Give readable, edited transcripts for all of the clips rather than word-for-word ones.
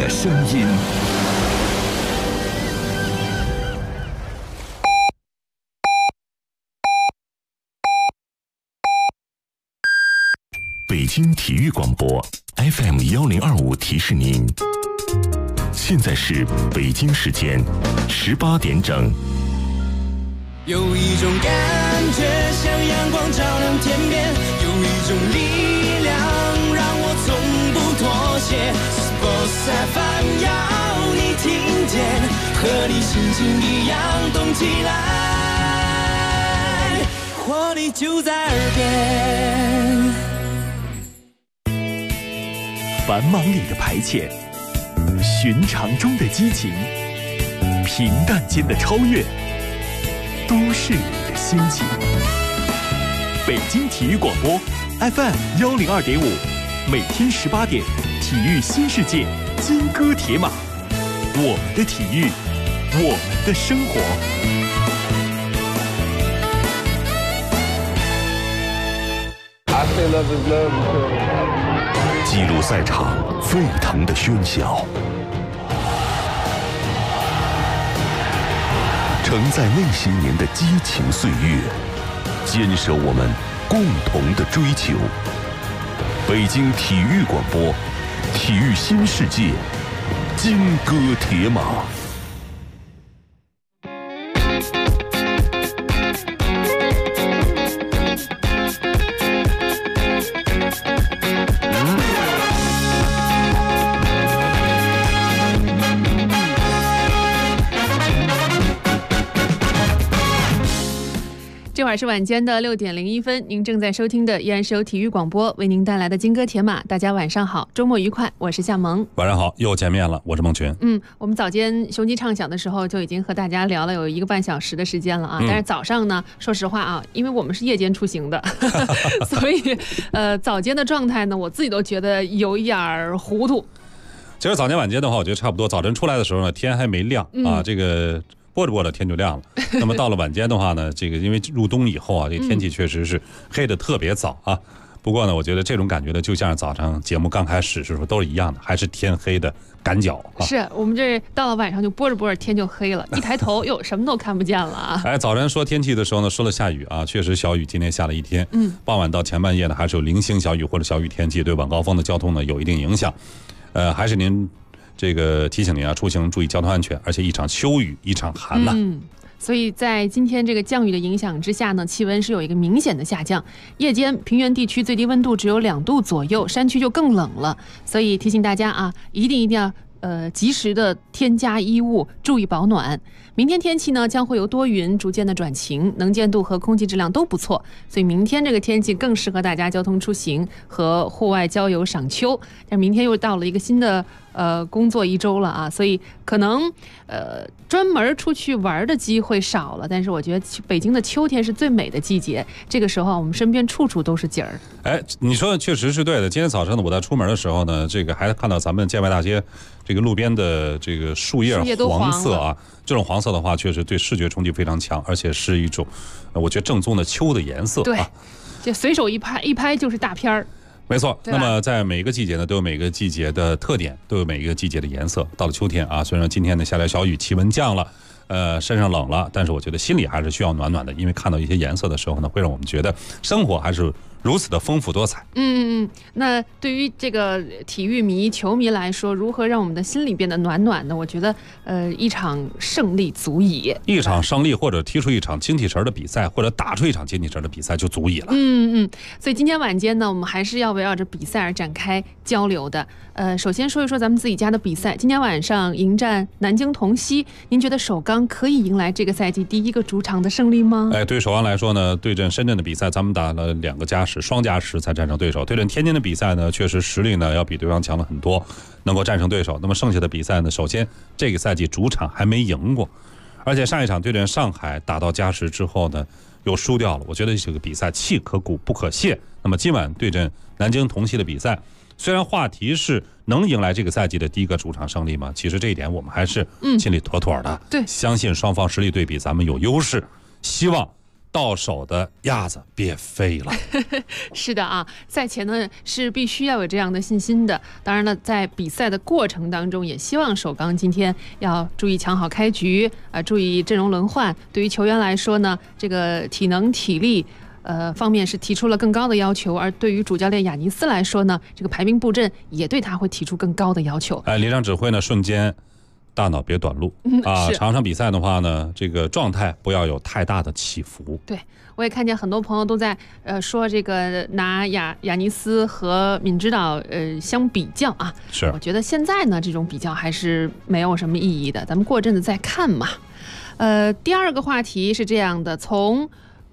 的声音。北京体育广播 FM1025提示您，现在是北京时间18点整。 有一种感觉像阳光照亮天边，有一种力量让我从不妥协。Sports FM 要你听见，和你心情一样动起来，活力就在耳边。 繁忙里的排遣，寻常中的激情，平淡间的超越，都市里的心情。北京体育广播 FM102.5，每天18点，体育新世界，金戈铁马，我们的体育，我们的生活。记录赛场沸腾的喧嚣，承载那些年的激情岁月，坚守我们共同的追求。北京体育广播，体育新世界，金戈铁马。 这会儿是晚间的6点01分，您正在收听的依然是由体育广播为您带来的金戈铁马。大家晚上好，周末愉快，我是夏萌。 晚上好，又见面了，我是孟群。 我们早间雄鸡畅想的时候就已经和大家聊了有1个半小时的时间了啊。但是早上呢，说实话啊，因为我们是夜间出行的，所以早间的状态呢，我自己都觉得有一点糊涂。 其实早间晚间的话，我觉得差不多。早晨出来的时候呢，天还没亮啊，这个播着播着天就亮了。那么到了晚间的话呢，这个因为入冬以后啊，这个天气确实是黑得特别早啊。不过呢，我觉得这种感觉呢，就像是早上节目刚开始的时候都是一样的，还是天黑的赶脚啊。 是我们这到了晚上就播着播着天就黑了，一抬头哟什么都看不见了啊。 早晨说天气的时候呢，说了下雨啊，确实小雨，今天下了一天。傍晚到前半夜呢，还是有零星小雨或者小雨天气，对晚高峰的交通呢有一定影响。还是您这个提醒您啊，出行注意交通安全，而且一场秋雨一场寒呐。 所以在今天这个降雨的影响之下呢，气温是有一个明显的下降。夜间平原地区最低温度只有2度左右，山区就更冷了。所以提醒大家啊，一定要及时的添加衣物，注意保暖。明天天气呢将会由多云逐渐的转晴，能见度和空气质量都不错，所以明天这个天气更适合大家交通出行和户外郊游赏秋。但明天又到了一个新的工作1周了啊，所以可能专门出去玩的机会少了。但是我觉得北京的秋天是最美的季节，这个时候我们身边处处都是景儿。 你说的确实是对的。今天早上呢，我在出门的时候呢，这个还看到咱们建外大街这个路边的这个树叶黄色啊，这种黄色的话，确实对视觉冲击非常强，而且是一种我觉得正宗的秋的颜色。 对，就随手一拍就是大片儿。 没错，那么在每个季节呢，都有每个季节的特点，都有每个季节的颜色。到了秋天啊，虽然今天呢下来小雨，气温降了，身上冷了，但是我觉得心里还是需要暖暖的，因为看到一些颜色的时候呢，会让我们觉得生活还是如此的丰富多彩。 那对于这个体育迷、球迷来说，如何让我们的心里变得暖暖呢？我觉得，一场胜利足矣。 一场胜利，或者踢出一场精气神的比赛，或者打出一场精气神的比赛就足矣了。 所以今天晚间呢，我们还是要围绕着比赛而展开交流的。首先说一说咱们自己家的比赛。今天晚上迎战南京同曦，您觉得首钢可以迎来这个赛季第1个主场的胜利吗？ 对首钢来说呢，对阵深圳的比赛，咱们打了2个加时，双加时才战胜对手。对阵天津的比赛呢，确实实力呢要比对方强了很多，能够战胜对手。那么剩下的比赛呢，首先这个赛季主场还没赢过，而且上一场对阵上海打到加时之后呢，又输掉了。我觉得这个比赛气可鼓不可泄。那么今晚对阵南京同曦的比赛，虽然话题是能迎来这个赛季的第1个主场胜利吗？其实这一点我们还是心里妥妥的。 对， 相信双方实力对比咱们有优势，希望到手的鸭子别飞了。 是的啊，赛前呢是必须要有这样的信心的。当然了，在比赛的过程当中，也希望首钢今天要注意抢好开局注意阵容轮换。对于球员来说呢，这个体能体力方面是提出了更高的要求，而对于主教练亚尼斯来说呢，这个排兵布阵也对他会提出更高的要求。 连长指挥呢，瞬间大脑别短路场上比赛的话呢，这个状态不要有太大的起伏。 对，我也看见很多朋友都在说这个拿亚尼斯和闵指导相比较啊。 是， 我觉得现在呢这种比较还是没有什么意义的，咱们过阵子再看嘛。第二个话题是这样的，从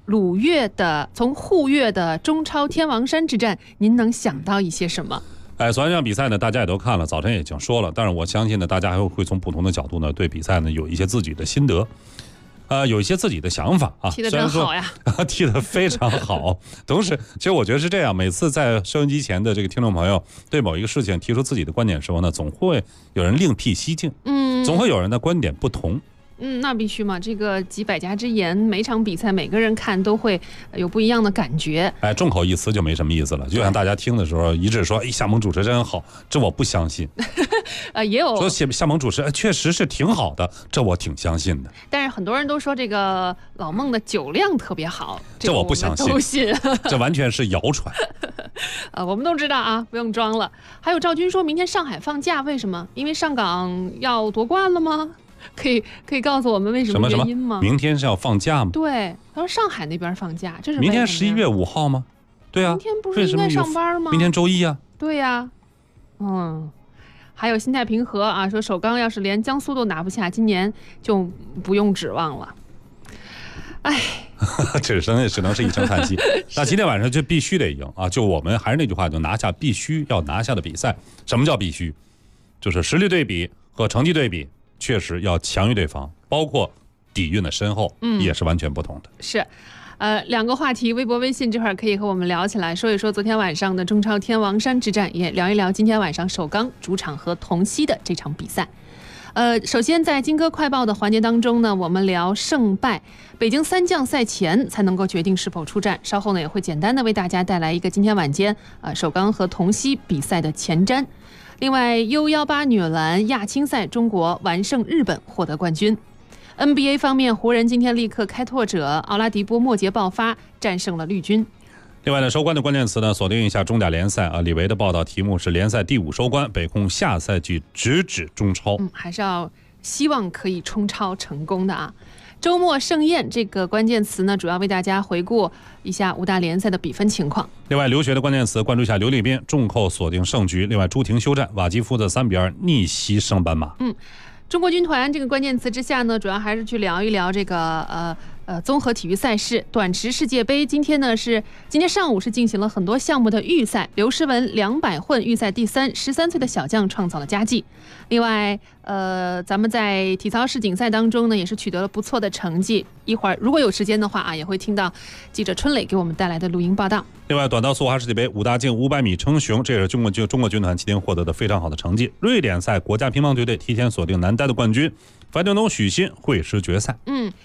沪粤的中超天王山之战，您能想到一些什么？ 昨天这场比赛呢，大家也都看了，早晨也已经说了，但是我相信呢，大家还会从不同的角度呢，对比赛呢有一些自己的心得，有一些自己的想法啊。 踢得真好呀， 踢得非常好。同时，其实我觉得是这样，每次在收音机前的这个听众朋友对某一个事情提出自己的观点的时候呢，总会有人另辟蹊径，总会有人的观点不同。 那必须嘛，这个集百家之言，每场比赛每个人看都会有不一样的感觉。 众口一词就没什么意思了，就像大家听的时候一致说，夏萌主持真好，这我不相信。 也有说夏萌主持确实是挺好的，这我挺相信的。 但是很多人都说这个老孟的酒量特别好， 这我不相信， 都信。 这完全是谣传。 我们都知道啊，不用装了。还有赵军说明天上海放假，为什么？因为上港要夺冠了吗？可以告诉我们为什么原因吗？ 明天是要放假吗？ 对，他说上海那边放假，这是明天11月5号吗？对啊， 明天不是应该上班吗？ 明天周一啊。 对呀，还有心态平和啊，说首钢要是连江苏都拿不下，今年就不用指望了。哎， 只能是一声叹息。那今天晚上就必须得赢啊！就我们还是那句话，就拿下必须要拿下的比赛。什么叫必须？就是实力对比和成绩对比。确实要强于对方，包括底蕴的深厚，也是完全不同的。 是，两个话题，微博、微信这会儿可以和我们聊起来，说一说昨天晚上的中超天王山之战，也聊一聊今天晚上首钢主场和同曦的这场比赛。首先在金歌快报的环节当中呢，我们聊胜败，北京三将赛前才能够决定是否出战。稍后呢也会简单的为大家带来一个今天晚间首钢和同曦比赛的前瞻。另外 U18 女篮亚青赛，中国完胜日本获得冠军。NBA 方面，湖人今天力克开拓者，奥拉迪波末节爆发，战胜了绿军。 另外呢，收官的关键词呢，锁定一下中甲联赛李维的报道题目是联赛第5收官，北控下赛季直指中超。 还是要希望可以冲超成功的啊。周末盛宴这个关键词呢，主要为大家回顾一下5大联赛的比分情况。 另外，留学的关键词关注一下刘立斌重扣锁定胜局。另外，朱婷休战，瓦基夫的3-2逆袭圣班马。 中国军团这个关键词之下呢，主要还是去聊一聊这个综合体育赛事。短池世界杯今天上午是进行了很多项目的预赛，刘诗雯200混预赛第3，13岁的小将创造了佳绩。另外咱们在体操世锦赛当中呢，也是取得了不错的成绩。一会儿如果有时间的话也会听到记者春磊给我们带来的录音报道。 另外，短道速滑世界杯5大径500米称雄，这也是中国军团今天获得的非常好的成绩。瑞典赛国家乒乓队提前锁定男单的冠军，樊振东、许昕会师决赛。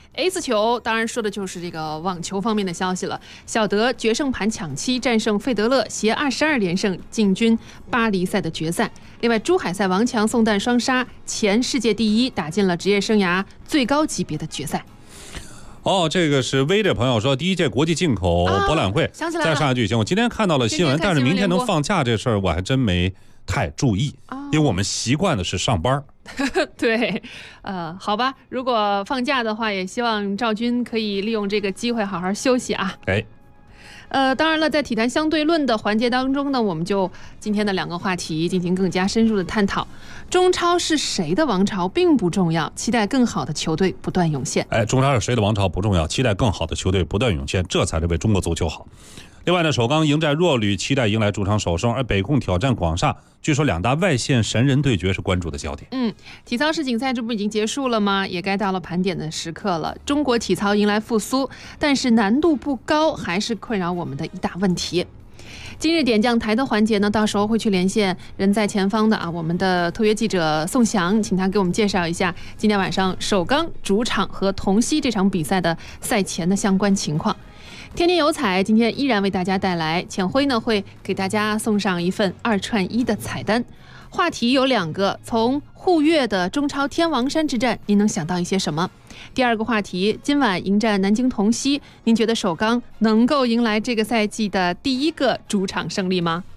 A 球当然说的就是这个网球方面的消息了。小德决胜盘抢七，战胜费德勒，携22连胜进军巴黎赛的决赛。另外，珠海赛王强宋诞双杀，前世界第1，打进了职业生涯最高级别的决赛。 这个是微的朋友说，第1届国际进口博览会在上海举行。我今天看到了新闻，但是明天能放假这事儿我还真没太注意，因为我们习惯的是上班。 对，好吧，如果放假的话，也希望赵军可以利用这个机会好好休息啊。当然了，在体坛相对论的环节当中呢，我们就今天的2个话题进行更加深入的探讨。中超是谁的王朝并不重要，期待更好的球队不断涌现。 中超是谁的王朝不重要，期待更好的球队不断涌现，这才是为中国足球好。另外呢，首钢迎战弱旅，期待迎来主场首胜，而北控挑战广厦，据说2大外线神人对决是关注的焦点。 体操世锦赛这不已经结束了吗？也该到了盘点的时刻了。中国体操迎来复苏，但是难度不高，还是困扰我们的一大问题。 今日点将台的环节呢，到时候会去连线人在前方的我们的特约记者宋翔，请他给我们介绍一下今天晚上首钢主场和同曦这场比赛的赛前的相关情况。天天有彩今天依然为大家带来，浅辉呢会给大家送上一份2串1的彩单。话题有2个，从沪粤的中超天王山之战，您能想到一些什么？第2个话题，今晚迎战南京同曦，您觉得首钢能够迎来这个赛季的第1个主场胜利吗？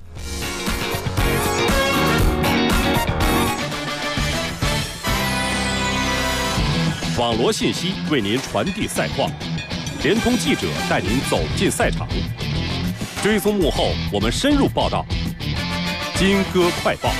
网罗信息为您传递赛况，联通记者带您走进赛场，追踪幕后，我们深入报道。金歌快报。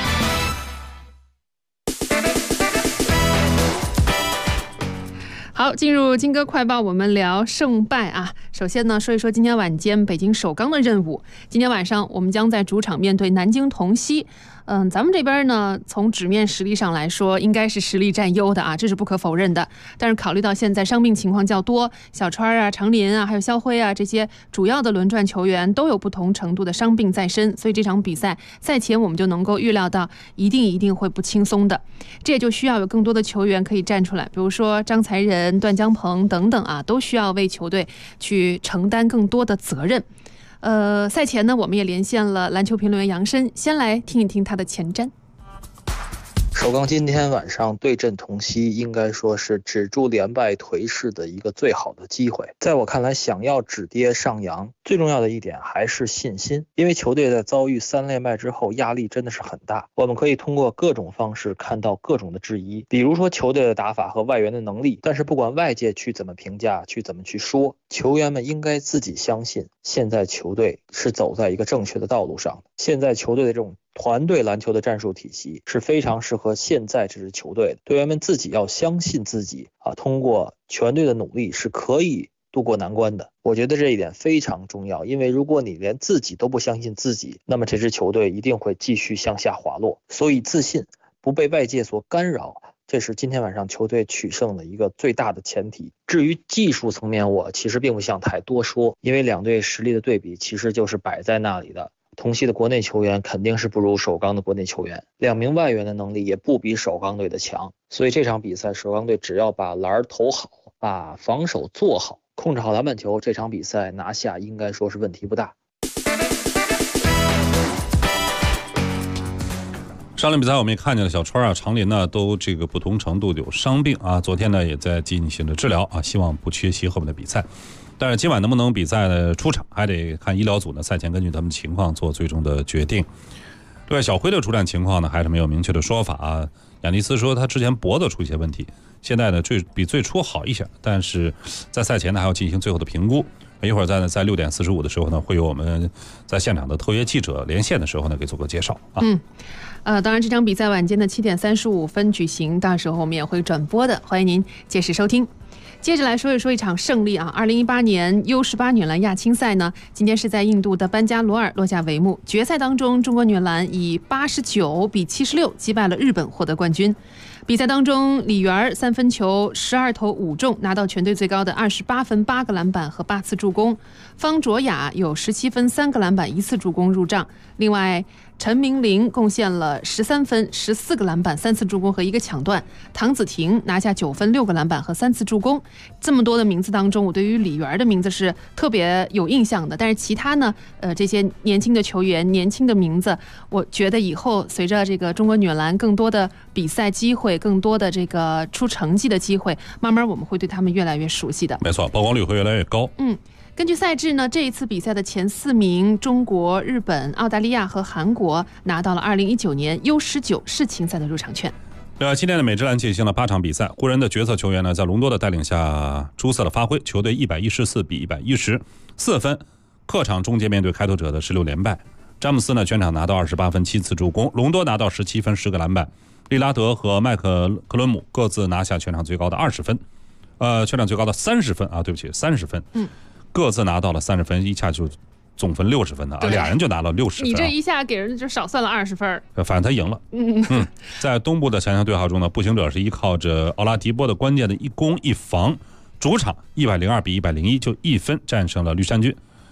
好，进入金歌快报，我们聊胜败啊。首先呢，说一说今天晚间北京首钢的任务。今天晚上我们将在主场面对南京同曦。咱们这边呢，从纸面实力上来说，应该是实力占优的啊，这是不可否认的。但是考虑到现在伤病情况较多，小川啊、常林啊，还有肖辉啊这些主要的轮转球员都有不同程度的伤病在身，所以这场比赛赛前我们就能够预料到，一定会不轻松的。这也就需要有更多的球员可以站出来，比如说张才仁、段江鹏等等啊，都需要为球队去承担更多的责任。赛前呢，我们也连线了篮球评论员杨申，先来听一听他的前瞻。 首钢今天晚上对阵同曦，应该说是止住连败颓势的一个最好的机会。在我看来，想要止跌上扬，最重要的一点还是信心，因为球队在遭遇3连败之后，压力真的是很大。我们可以通过各种方式看到各种的质疑，比如说球队的打法和外援的能力，但是不管外界去怎么评价，去怎么去说，球员们应该自己相信，现在球队是走在一个正确的道路上的。现在球队的这种团队篮球的战术体系是非常适合现在这支球队的，队员们自己要相信自己通过全队的努力是可以渡过难关的。我觉得这一点非常重要，因为如果你连自己都不相信自己，那么这支球队一定会继续向下滑落。所以自信，不被外界所干扰，这是今天晚上球队取胜的一个最大的前提。至于技术层面，我其实并不想太多说，因为两队实力的对比其实就是摆在那里的。同曦的国内球员肯定是不如首钢的国内球员，2名外援的能力也不比首钢队的强，所以这场比赛首钢队只要把篮投好，把防守做好，控制好篮板球，这场比赛拿下应该说是问题不大。 上轮比赛我们也看见了，小川啊、常林呢都这个不同程度有伤病啊，昨天呢也在进行着治疗啊，希望不缺席后面的比赛。但是今晚能不能比赛呢出场，还得看医疗组呢赛前根据他们情况做最终的决定。另外，小辉的出战情况呢还是没有明确的说法啊。亚尼斯说他之前脖子出一些问题，现在呢比最初好一些，但是在赛前呢还要进行最后的评估。一会儿在6点45的时候呢，会有我们在现场的特约记者连线的时候呢给做个介绍啊。 当然这场比赛晚间的7点35分举行，到时候我们也会转播的，欢迎您届时收听。接着来说一说一场胜利啊！2018年 U18 女篮亚青赛呢，今天是在印度的班加罗尔落下帷幕。决赛当中，中国女篮以89比76击败了日本，获得冠军。比赛当中，李媛3分球12投5中，拿到全队最高的28分、8个篮板和8次助攻。方卓雅有17分、3个篮板、1次助攻入账。另外，陈明玲贡献了13分、14个篮板、3次助攻和1个抢断。唐子婷拿下9分、6个篮板和3次助攻。这么多的名字当中，我对于李媛的名字是特别有印象的。但是其他呢，这些年轻的球员、年轻的名字，我觉得以后随着这个中国女篮更多的比赛机会，更多的这个出成绩的机会，慢慢我们会对他们越来越熟悉的。 没错，曝光率会越来越高。 根据赛制呢，这一次比赛的前4名，中国、日本、澳大利亚和韩国拿到了2019年 U19 世青赛的入场券。 另外，今天的美职篮进行了8场比赛，湖人的角色球员呢，在隆多的带领下出色的发挥，球队114比114分，客场终结面对开拓者的16连败。詹姆斯呢，全场拿到28分、7次助攻，隆多拿到17分、10个篮板，利拉德和麦克克伦姆各自拿下全场最高的20分，全场最高的30分啊，对不起，30分，各自拿到了30分，一下就总分60分的啊，俩人就拿了60分。 你这一下给人就少算了20分。 反正他赢了。在东部的强强对号中呢，步行者是依靠着奥拉迪波的关键的1攻1防，主场102比101就1分战胜了绿衫军。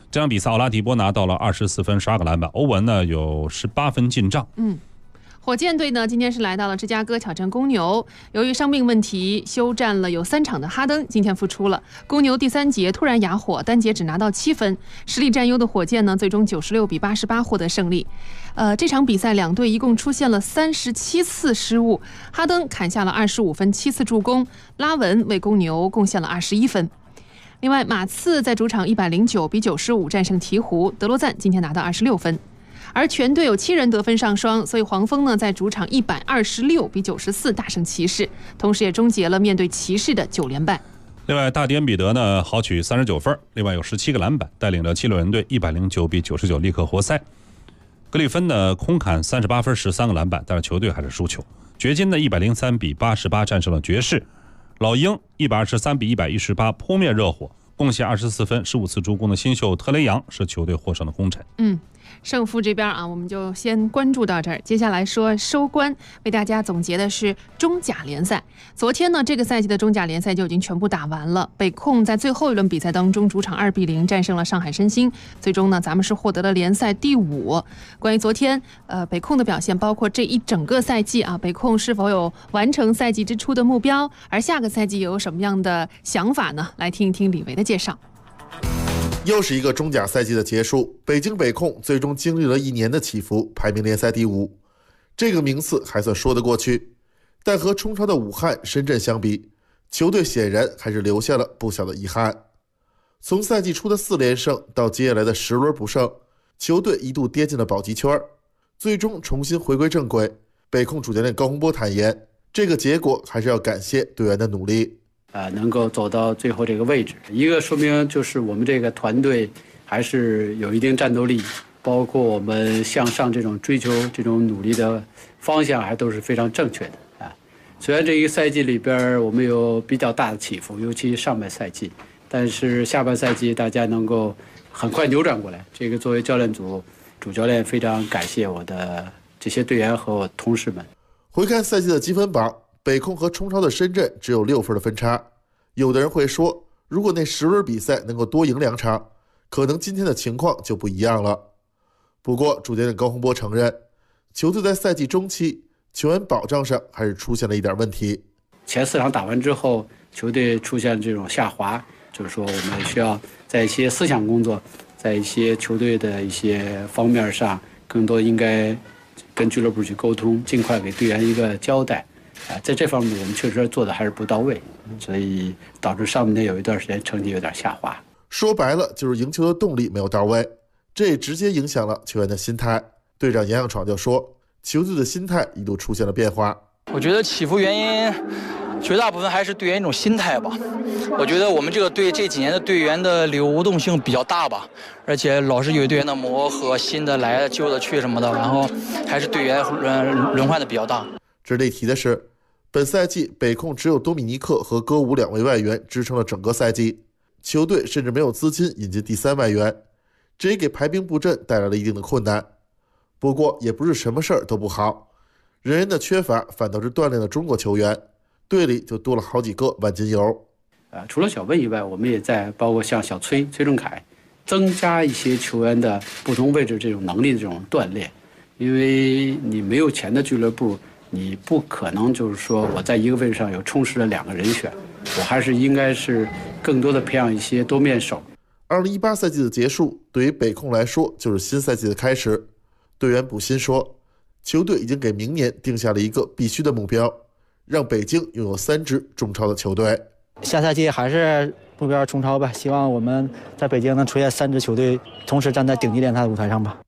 这场比赛奥拉迪波拿到了24分12个篮板，欧文呢有18分进账。 火箭队呢，今天是来到了芝加哥挑战公牛。由于伤病问题，休战了有3场的哈登今天复出了。公牛第3节突然哑火，单节只拿到7分，实力占优的火箭呢，最终96比88获得胜利。这场比赛两队一共出现了37次失误，哈登砍下了25分7次助攻，拉文为公牛贡献了21分。另外，马刺在主场109比95战胜鹈鹕，德罗赞今天拿到26分。而全队有7人得分上双，所以黄蜂呢在主场126比94大胜骑士，同时也终结了面对骑士的9连败。 另外，大迪恩比德呢豪取39分，另外有17个篮板，带领着七六人队109比99力克活塞。格里芬呢空砍38分13个篮板，但是球队还是输球。掘金呢103比88战胜了爵士。老鹰123比118扑灭热火，贡献24分15次助攻的新秀特雷杨是球队获胜的功臣。 胜负这边啊，我们就先关注到这儿。接下来说收官，为大家总结的是中甲联赛。昨天呢，这个赛季的中甲联赛就已经全部打完了。北控在最后一轮比赛当中，主场2比0战胜了上海申鑫，最终呢，咱们是获得了联赛第5。关于昨天北控的表现，包括这一整个赛季啊，北控是否有完成赛季之初的目标，而下个赛季有什么样的想法呢？来听一听李维的介绍。 又是一个中甲赛季的结束，北京北控最终经历了1年的起伏，排名联赛第5，这个名次还算说得过去。但和冲超的武汉、深圳相比，球队显然还是留下了不小的遗憾。从赛季初的4连胜到接下来的10轮不胜，球队一度跌进了保级圈，最终重新回归正轨。北控主教练高洪波坦言，这个结果还是要感谢队员的努力。 能够走到最后这个位置，一个说明就是我们这个团队还是有一定战斗力，包括我们向上这种追求、这种努力的方向还都是非常正确的啊。虽然这一个赛季里边我们有比较大的起伏，尤其上半赛季，但是下半赛季大家能够很快扭转过来。这个作为教练组主教练，非常感谢我的这些队员和我同事们。 回看赛季的积分榜，北控和冲超的深圳只有6分的分差。有的人会说，如果那10轮比赛能够多赢2场，可能今天的情况就不一样了。不过主教练高洪波承认，球队在赛季中期球员保障上还是出现了一点问题。 前4场打完之后，球队出现这种下滑，就是说我们需要在一些思想工作，在一些球队的一些方面上，更多应该跟俱乐部去沟通，尽快给队员一个交代。在这方面我们确实做的还是不到位，所以导致上半年有一段时间成绩有点下滑。 说白了就是赢球的动力没有到位，这也直接影响了球员的心态。队长杨向闯就说，球队的心态一度出现了变化。 我觉得起伏原因绝大部分还是队员一种心态吧。我觉得我们这个队这几年的队员的流动性比较大吧，而且老是有队员的磨合，新的来旧的去什么的，然后还是队员轮换的比较大。 值得一提的是，本赛季北控只有多米尼克和歌舞2位外援支撑了整个赛季，球队甚至没有资金引进第3外援，这也给排兵布阵带来了一定的困难。不过也不是什么事儿都不好，人的缺乏反倒是锻炼了中国球员，队里就多了好几个万金油。 除了小温以外，我们也在包括像小崔正凯，增加一些球员的不同位置这种能力的这种锻炼，因为你没有钱的俱乐部，你不可能就是说我在一个位置上有充实了2个人选，我还是应该是更多的培养一些多面手。 2018赛季的结束对于北控来说就是新赛季的开始。队员卜鑫说，球队已经给明年定下了一个必须的目标，让北京拥有3支中超的球队。 下赛季还是目标冲超吧，希望我们在北京能出现3支球队同时站在顶级联赛的舞台上吧。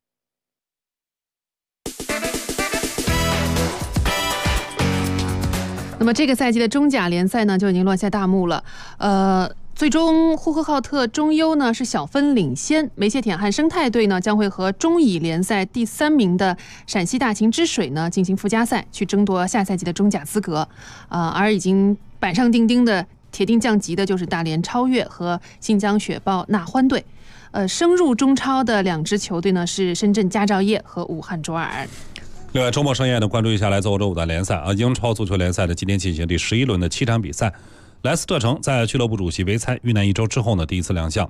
那么这个赛季的中甲联赛呢就已经落下大幕了。最终呼和浩特中优呢是小分领先，梅谢铁汉生态队呢将会和中乙联赛第3名的陕西大秦之水呢进行附加赛，去争夺下赛季的中甲资格。而已经板上钉钉的铁定降级的就是大连超越和新疆雪豹纳欢队。升入中超的2支球队呢是深圳佳兆业和武汉卓尔。 另外，周末深夜呢，关注一下来自欧洲5大联赛英超足球联赛的今天进行第11轮的7场比赛。莱斯特城在俱乐部主席维猜遇难1周之后呢，第一次亮相。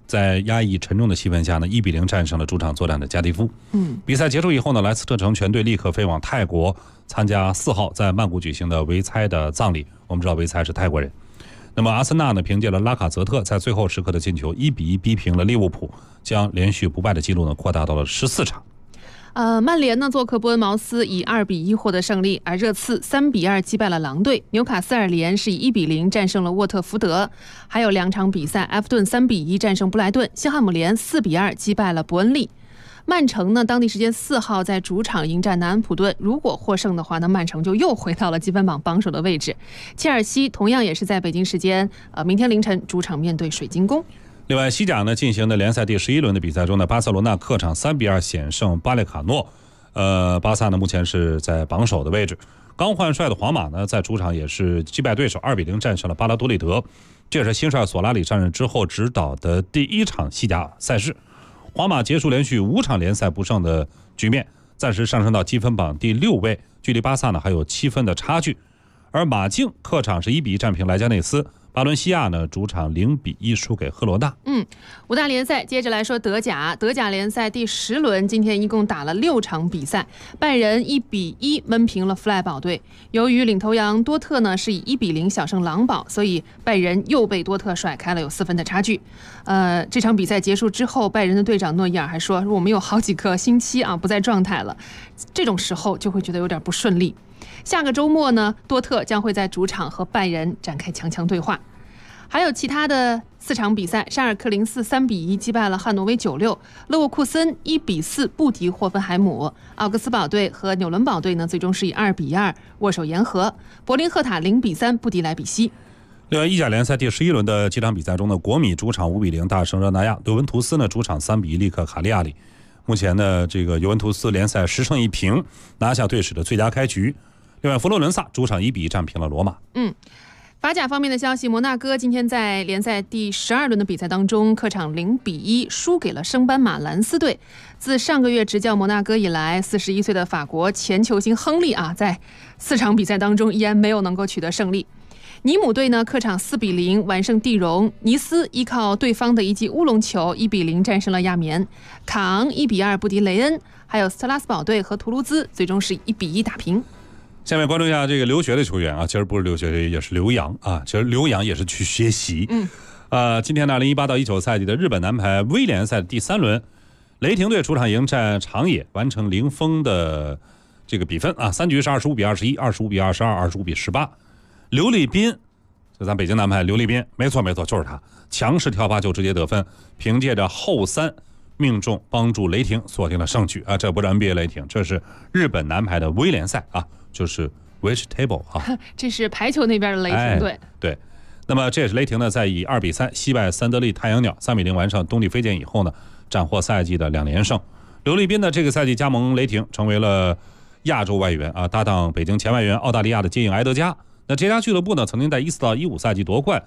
在压抑沉重的气氛下呢，1比0战胜了主场作战的加迪夫。比赛结束以后呢，莱斯特城全队立刻飞往泰国参加4号在曼谷举行的维猜的葬礼。我们知道维猜是泰国人。那么阿森纳呢，凭借了拉卡泽特在最后时刻的进球，1比1逼平了利物浦，将连续不败的记录呢扩大到了14场。 曼联呢做客伯恩茅斯以2比1获得胜利，而热刺3比2击败了狼队，纽卡斯尔联是以1比0战胜了沃特福德。还有2场比赛，埃弗顿3比1战胜布莱顿，西汉姆联4比2击败了伯恩利。曼城呢，当地时间4号在主场迎战南安普顿，如果获胜的话，那曼城就又回到了积分榜榜首的位置。切尔西同样也是在北京时间明天凌晨主场面对水晶宫。 另外，西甲呢进行的联赛第11轮的比赛中呢，巴塞罗那客场3比2险胜巴列卡诺。巴萨呢目前是在榜首的位置。刚换帅的皇马呢，在主场也是击败对手2比0战胜了巴拉多利德。这也是新帅索拉里上任之后执导的第1场西甲赛事。皇马结束连续5场联赛不胜的局面，暂时上升到积分榜第6位，距离巴萨呢还有7分的差距。而马竞客场是1比1战平莱加内斯，巴伦西亚呢主场0比1输给赫罗纳。 5大联赛接着来说德甲联赛第10轮，今天一共打了6场比赛，拜仁1比1闷平了弗赖堡队。由于领头羊多特呢是以1比0小胜狼堡，所以拜仁又被多特甩开了，有4分的差距。这场比赛结束之后，拜仁的队长诺伊尔还说，我们有好几个星期不在状态了，这种时候就会觉得有点不顺利。下个周末呢，多特将会在主场和拜仁展开强强对话。还有其他的4场比赛，沙尔克043比1击败了汉诺威96，勒沃库森1比4不敌霍芬海姆，奥格斯堡队和纽伦堡队呢最终是以2比2握手言和，柏林赫塔0比3不敌莱比锡。 另外，意甲联赛第11轮的几场比赛中呢，国米主场5比0大胜热那亚，尤文图斯呢主场3比1力克卡利亚里。目前呢，这个尤文图斯联赛10胜1平，拿下队史的最佳开局。另外，佛罗伦萨主场1比1战平了罗马。 法甲方面的消息，摩纳哥今天在联赛第12轮的比赛当中，客场0比1输给了升班马兰斯队。自上个月执教摩纳哥以来，41岁的法国前球星亨利在4场比赛当中依然没有能够取得胜利。尼姆队呢客场4比0完胜蒂荣，尼斯依靠对方的一记乌龙球1比0战胜了亚眠，卡昂1比2不敌雷恩，还有斯特拉斯堡队和图卢兹最终是1比1打平。 下面关注一下这个留学的球员其实不是留学，也是留洋其实留洋也是去学习。今天呢2018到19赛季的日本男排微联赛第3轮，雷霆队主场迎战长野，完成零封的这个比分3局是25比21、25比22、25比18。刘立斌，就咱北京男排刘立斌，没错，就是他，强势跳发球直接得分，凭借着后3命中，帮助雷霆锁定了胜局这不是 NBA 雷霆，这是日本男排的微联赛就是 Vegetable 这是排球那边的雷霆队。 对，那么这也是雷霆呢在以2比3惜败三得利太阳鸟3比0完胜东丽飞剑以后呢，斩获赛季的2连胜。刘立斌呢这个赛季加盟雷霆，成为了亚洲外援搭档北京前外援澳大利亚的接应埃德加。那这家俱乐部呢曾经在14到15赛季夺冠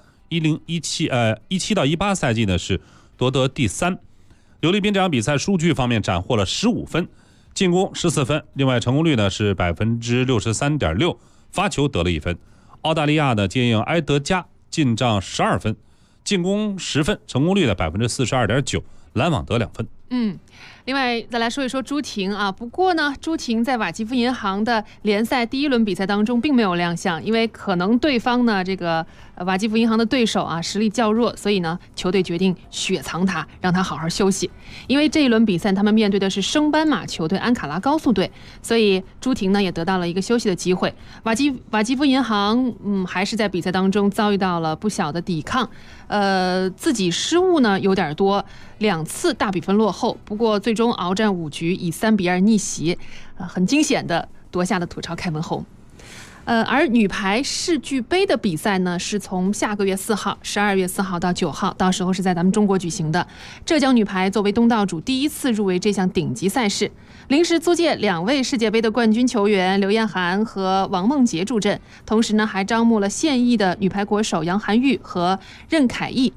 ，17到18赛季呢是夺得第3。刘立斌这场比赛数据方面斩获了15分，进攻14分，另外成功率呢是 63.6%， 发球得了1分。澳大利亚的接应埃德加进账12分，进攻10分，成功率的 42.9%， 拦网得2分。 另外再来说一说朱婷不过呢，朱婷在瓦基弗银行的联赛第1轮比赛当中并没有亮相，因为可能对方呢这个瓦基弗银行的对手实力较弱，所以呢球队决定雪藏他，让他好好休息。因为这一轮比赛他们面对的是升班马球队安卡拉高速队，所以朱婷呢也得到了一个休息的机会。瓦基弗银行还是在比赛当中遭遇到了不小的抵抗，自己失误呢有点多，2次大比分落后，不过最终鏖战5局以3比2逆袭，很惊险的夺下了土超开门红。而女排世俱杯的比赛呢，是从下个月4号、12月4号到9号，到时候是在咱们中国举行的。浙江女排作为东道主，第1次入围这项顶级赛事，临时租借2位世界杯的冠军球员刘晏涵和王梦洁助阵，同时呢还招募了现役的女排国手杨涵玉和任凯毅。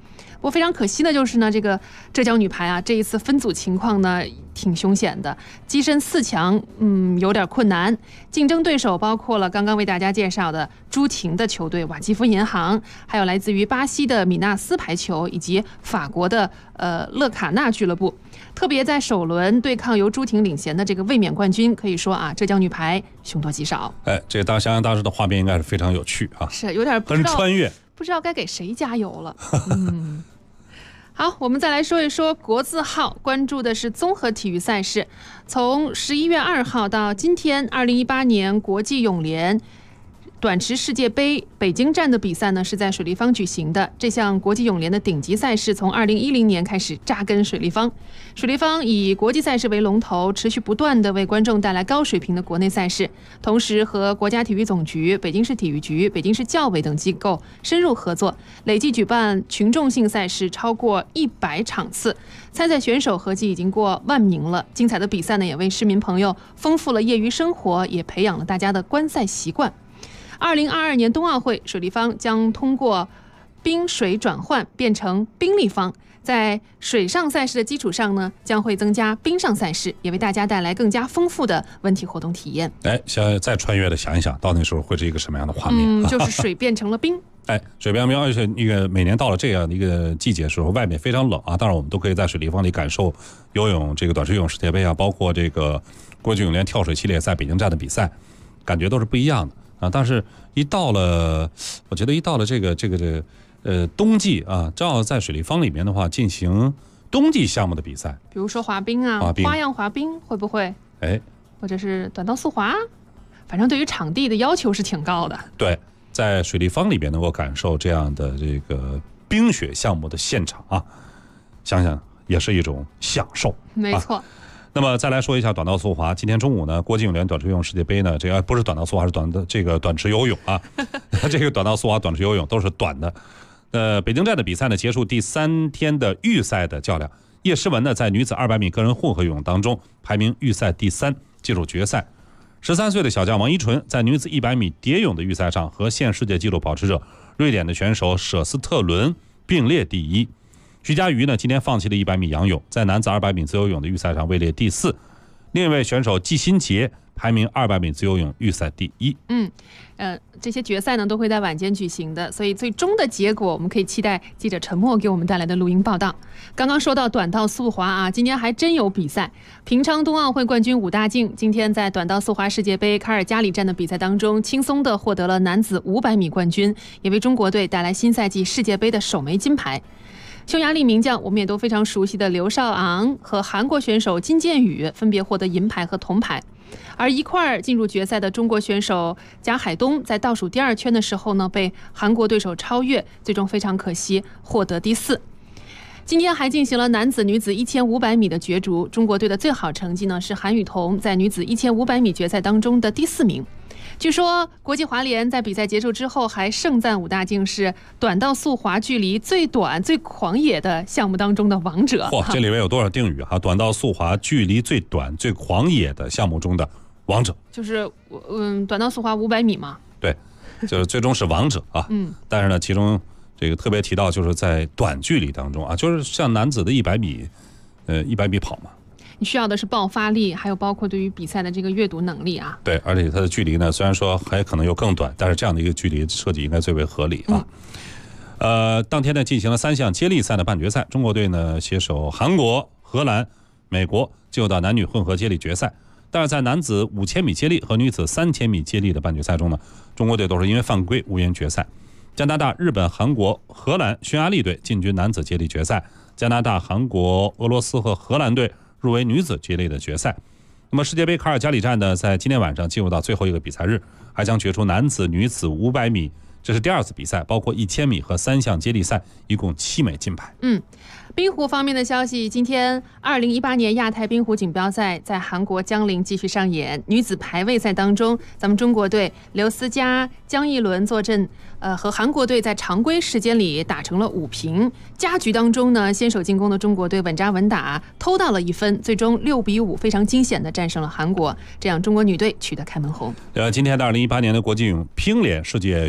过非常可惜的就是呢，这个浙江女排啊，这一次分组情况呢挺凶险的，跻身4强，有点困难。竞争对手包括了刚刚为大家介绍的朱婷的球队瓦基夫银行，还有来自于巴西的米纳斯排球，以及法国的勒卡纳俱乐部。特别在首轮对抗由朱婷领衔的这个卫冕冠军，可以说啊，浙江女排凶多吉少。 这个想想当时的画面应该是非常有趣啊， 是有点不知道很穿越， 不知道该给谁加油了。好，我们再来说一说国字号，关注的是综合体育赛事。从11月2号到今天，2018年国际泳联短池世界杯北京站的比赛呢是在水立方举行的。这项国际泳联的顶级赛事从2010年开始扎根水立方。水立方以国际赛事为龙头，持续不断地为观众带来高水平的国内赛事，同时和国家体育总局、北京市体育局、北京市教委等机构深入合作，累计举办群众性赛事超过100场次，参赛选手合计已经过1万名了。精彩的比赛呢，也为市民朋友丰富了业余生活，也培养了大家的观赛习惯。2022年冬奥会，水立方将通过冰水转换变成冰立方，在水上赛事的基础上呢，将会增加冰上赛事，也为大家带来更加丰富的文体活动体验。 再穿越的想一想，到那时候会是一个什么样的画面？ 就是水变成了冰。 水变成冰，而且那个每年到了这样的一个季节的时候，外面非常冷啊。当然，我们都可以在水立方里感受游泳这个短池游泳世界杯啊，包括这个国际泳联跳水系列赛北京站的比赛，感觉都是不一样的。但是我觉得一到了这个冬季啊，正好在水立方里面的话进行冬季项目的比赛， 比如说滑冰啊，花样滑冰会不会？或者是短道速滑，反正对于场地的要求是挺高的。 对，在水立方里边能够感受这样的这个冰雪项目的现场啊，想想也是一种享受。 没错。 那么再来说一下短道速滑。今天中午呢，国际泳联短池游泳世界杯呢，这个不是短道速滑，是短池游泳啊。这个短道速滑、短池游泳都是短的。北京站的比赛呢，结束第3天的预赛的较量。叶诗文呢，在女子200米个人混合游泳当中排名预赛第3，进入决赛。13岁的小将王一纯在女子100米蝶泳的预赛上和现世界纪录保持者瑞典的选手舍斯特伦并列第1。徐嘉余呢，今天放弃了100米仰泳，在男子200米自由泳的预赛上位列第4。另一位选手季新杰排名200米自由泳预赛第1。 这些决赛呢都会在晚间举行的，所以最终的结果我们可以期待记者陈默给我们带来的录音报道。刚刚说到短道速滑啊，今天还真有比赛。平昌冬奥会冠军武大靖今天在短道速滑世界杯卡尔加里站的比赛当中，轻松地获得了男子500米冠军，也为中国队带来新赛季世界杯的首枚金牌。匈牙利名将我们也都非常熟悉的刘少昂和韩国选手金建宇分别获得银牌和铜牌，而一块进入决赛的中国选手贾海东在倒数第2圈的时候呢，被韩国对手超越，最终非常可惜获得第4。今天还进行了男子、女子1500米的角逐，中国队的最好成绩呢是韩雨桐在女子1500米决赛当中的第4名。据说国际滑联在比赛结束之后还盛赞武大靖是短道速滑距离最短最狂野的项目当中的王者。 这里面有多少定语啊？短道速滑距离最短最狂野的项目中的王者， 就是短道速滑500米嘛。 对，就是最终是王者啊。但是呢，其中这个特别提到就是在短距离当中啊，就是像男子的100米，100米跑嘛。 你需要的是爆发力，还有包括对于比赛的这个阅读能力啊。 对，而且它的距离呢，虽然说还可能有更短，但是这样的一个距离设计应该最为合理啊。当天呢进行了3项接力赛的半决赛，中国队呢携手韩国、荷兰、美国进入到男女混合接力决赛。但是在男子5000米接力和女子3000米接力的半决赛中呢，中国队都是因为犯规无缘决赛。加拿大、日本、韩国、荷兰、匈牙利队进军男子接力决赛，加拿大、韩国、俄罗斯和荷兰队入围女子接力的决赛。那么世界杯卡尔加里站呢，在今天晚上进入到最后一个比赛日，还将决出男子、女子500米，这是第2次比赛，包括1000米和3项接力赛，一共7枚金牌。 冰壶方面的消息，今天2018年亚太冰壶锦标赛在韩国江陵继续上演。女子排位赛当中，咱们中国队刘思佳、江一伦坐镇，和韩国队在常规时间里打成了5平。加局当中呢，先手进攻的中国队稳扎稳打，偷到了1分，最终6比5，非常惊险地战胜了韩国，这样中国女队取得开门红。 今天的2018年的国际泳乒联世界巡回赛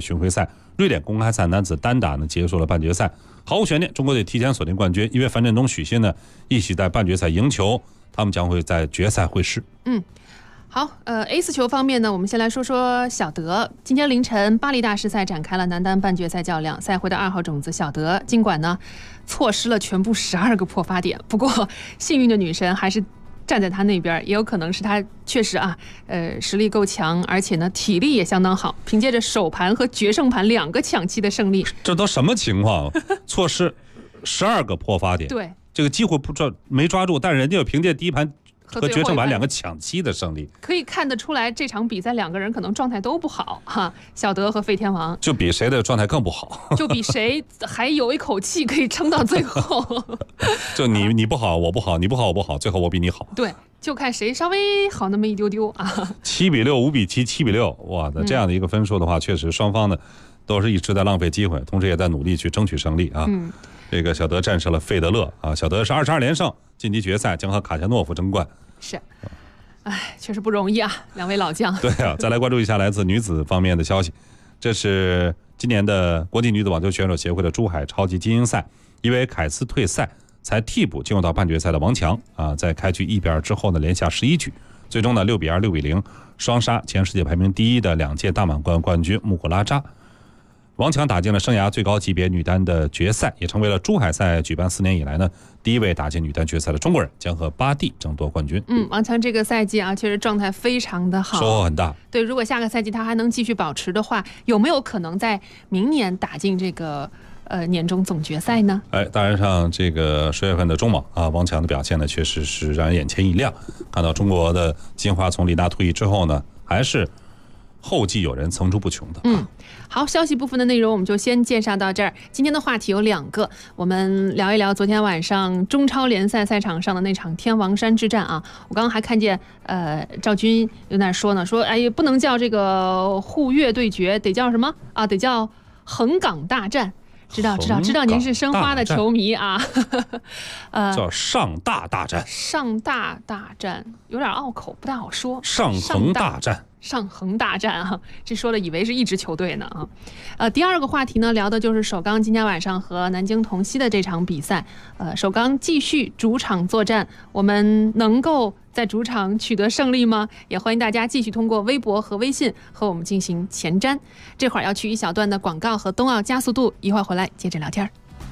赛，瑞典公开赛男子单打呢结束了半决赛，毫无悬念，中国队提前锁定冠军，因为樊振东、许昕呢一起在半决赛赢球，他们将会在决赛会师。 好，A4 球方面呢，我们先来说说小德。今天凌晨，巴黎大师赛展开了男单半决赛较量，赛会的2号种子小德，尽管呢错失了全部12个破发点，不过幸运的女神还是站在他那边，也有可能是他确实实力够强，而且呢体力也相当好，凭借着首盘和决胜盘2个抢七的胜利。 这都什么情况？错失12个破发点， 对， 这个机会没抓住，但是人家又凭借第一盘和决胜盘2个抢七的胜利， 可以看得出来这场比赛2个人可能状态都不好哈。小德和费天王就比谁的状态更不好， 就比谁还有一口气可以撑到最后。 就你不好我不好，你不好我不好，最后我比你好。 对，就看谁稍微好那么一丢丢啊。 7比6、5比7、7比6，哇，那这样的一个分数的话，确实双方呢都是一直在浪费机会，同时也在努力去争取胜利啊。这个小德战胜了费德勒啊，小德是22连胜，晋级决赛，将和卡恰诺夫争冠。 是，确实不容易啊，2位老将。 对啊，再来关注一下来自女子方面的消息，这是今年的国际女子网球选手协会的珠海超级精英赛，因为凯斯退赛才替补进入到半决赛的王强啊，在开局1比2之后呢，连下11局，最终呢6比2、6比0双杀前世界排名第1的2届大满贯冠军穆古拉扎。王强打进了生涯最高级别女单的决赛，也成为了珠海赛举办4年以来呢第一位打进女单决赛的中国人，将和巴蒂争夺冠军。 王强这个赛季啊，确实状态非常的好， 收获很大。 对，如果下个赛季他还能继续保持的话，有没有可能在明年打进这个年终总决赛呢？ 当然上这个10月份的中网啊，王强的表现呢，确实是让人眼前一亮。看到中国的金花从李娜退役之后呢，还是后继有人，层出不穷的。 好，消息部分的内容我们就先介绍到这儿。今天的话题有2个，我们聊一聊昨天晚上中超联赛赛场上的那场天王山之战啊。我刚刚还看见赵军有点说呢，说不能叫这个沪粤对决，得叫什么啊？得叫横岗大战。知道您是申花的球迷啊。 叫上大大战。 上大大战有点拗口，不太好说。 上横大战。 上横大战啊，这说的以为是一支球队呢啊。第2个话题呢，聊的就是首钢今天晚上和南京同曦的这场比赛。首钢继续主场作战，我们能够在主场取得胜利吗？也欢迎大家继续通过微博和微信和我们进行前瞻。这会儿要去一小段的广告和冬奥加速度，一会儿回来接着聊天。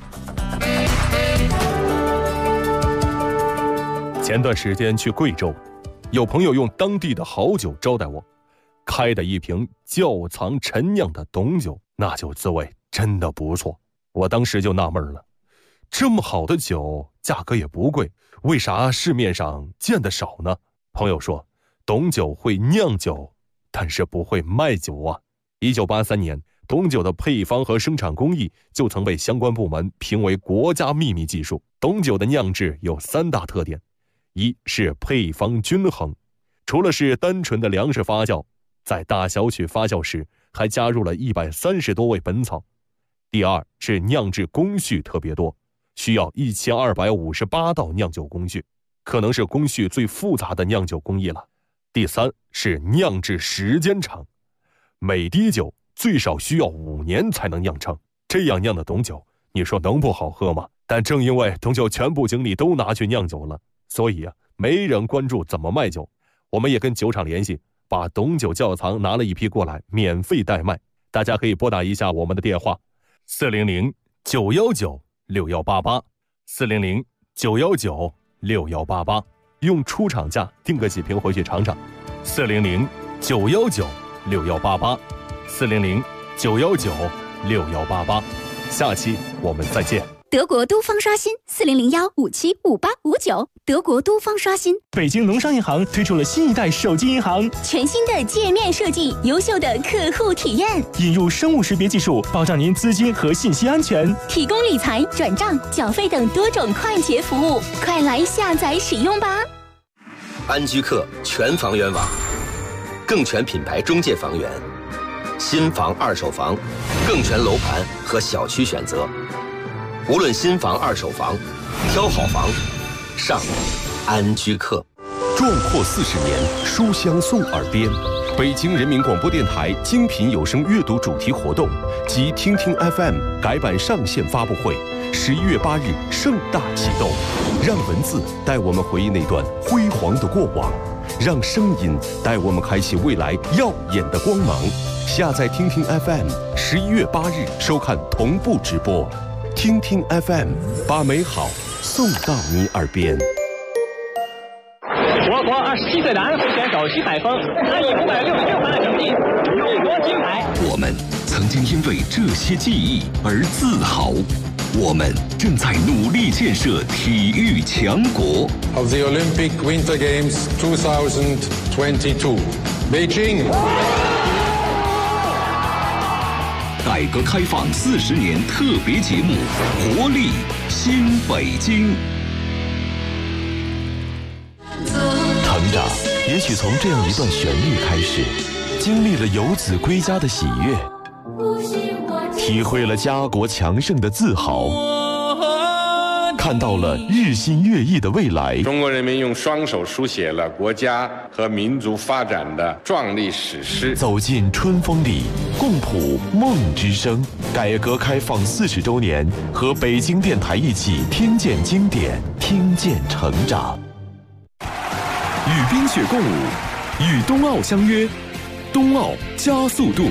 前段时间去贵州，有朋友用当地的好酒招待我，开的一瓶窖藏陈酿的董酒，那酒滋味真的不错。我当时就纳闷了，这么好的酒价格也不贵，为啥市面上见得少呢？朋友说，董酒会酿酒，但是不会卖酒啊。1983年，董酒的配方和生产工艺就曾被相关部门评为国家秘密技术。董酒的酿制有3大特点，一是配方均衡，除了是单纯的粮食发酵，在大小曲发酵时还加入了130多味本草。第二是酿制工序特别多，需要1258道酿酒工序，可能是工序最复杂的酿酒工艺了。第三是酿制时间长，每滴酒最少需要5年才能酿成，这样酿的董酒，你说能不好喝吗？但正因为董酒全部精力都拿去酿酒了，所以没人关注怎么卖酒。我们也跟酒厂联系，把董酒窖藏拿了一批过来，免费代卖。大家可以拨打一下我们的电话，400-919-6188，400-919-6188，用出厂价订个几瓶回去尝尝。400-919-6188，400-919-6188。下期我们再见。 德国都方刷新401575859，德国都方刷新。 北京农商银行推出了新一代手机银行， 全新的界面设计，优秀的客户体验， 引入生物识别技术，保障您资金和信息安全， 提供理财、转账、缴费等多种快捷服务，快来下载使用吧！ 安居客全房源网，更全品牌中介房源，新房、二手房，更全楼盘和小区选择。无论新房、二手房，挑好房，上安居客。 壮阔40年，书香送耳边。 北京人民广播电台精品有声阅读主题活动及听听 FM 改版上线发布会，11月8日盛大启动。让文字带我们回忆那段辉煌的过往，让声音带我们开启未来耀眼的光芒。下载听听 FM，11月8日收看同步直播。听听 FM， 把美好送到你耳边。 我国27岁的安徽选手徐海峰，他以566分的成绩荣夺金牌。 我们曾经因为这些记忆而自豪，我们正在努力建设体育强国。 Of the Olympic Winter Games 2022, Beijing. 改革开放40年特别节目《活力新北京》。 成长也许从这样一段旋律开始，经历了游子归家的喜悦，体会了家国强盛的自豪，看到了日新月异的未来。 中国人民用双手书写了国家和民族发展的壮丽史诗。 走进春风里，共谱梦之声。改革开放40周年，和北京电台一起听见经典，听见成长。 与冰雪共舞，与冬奥相约，冬奥加速度。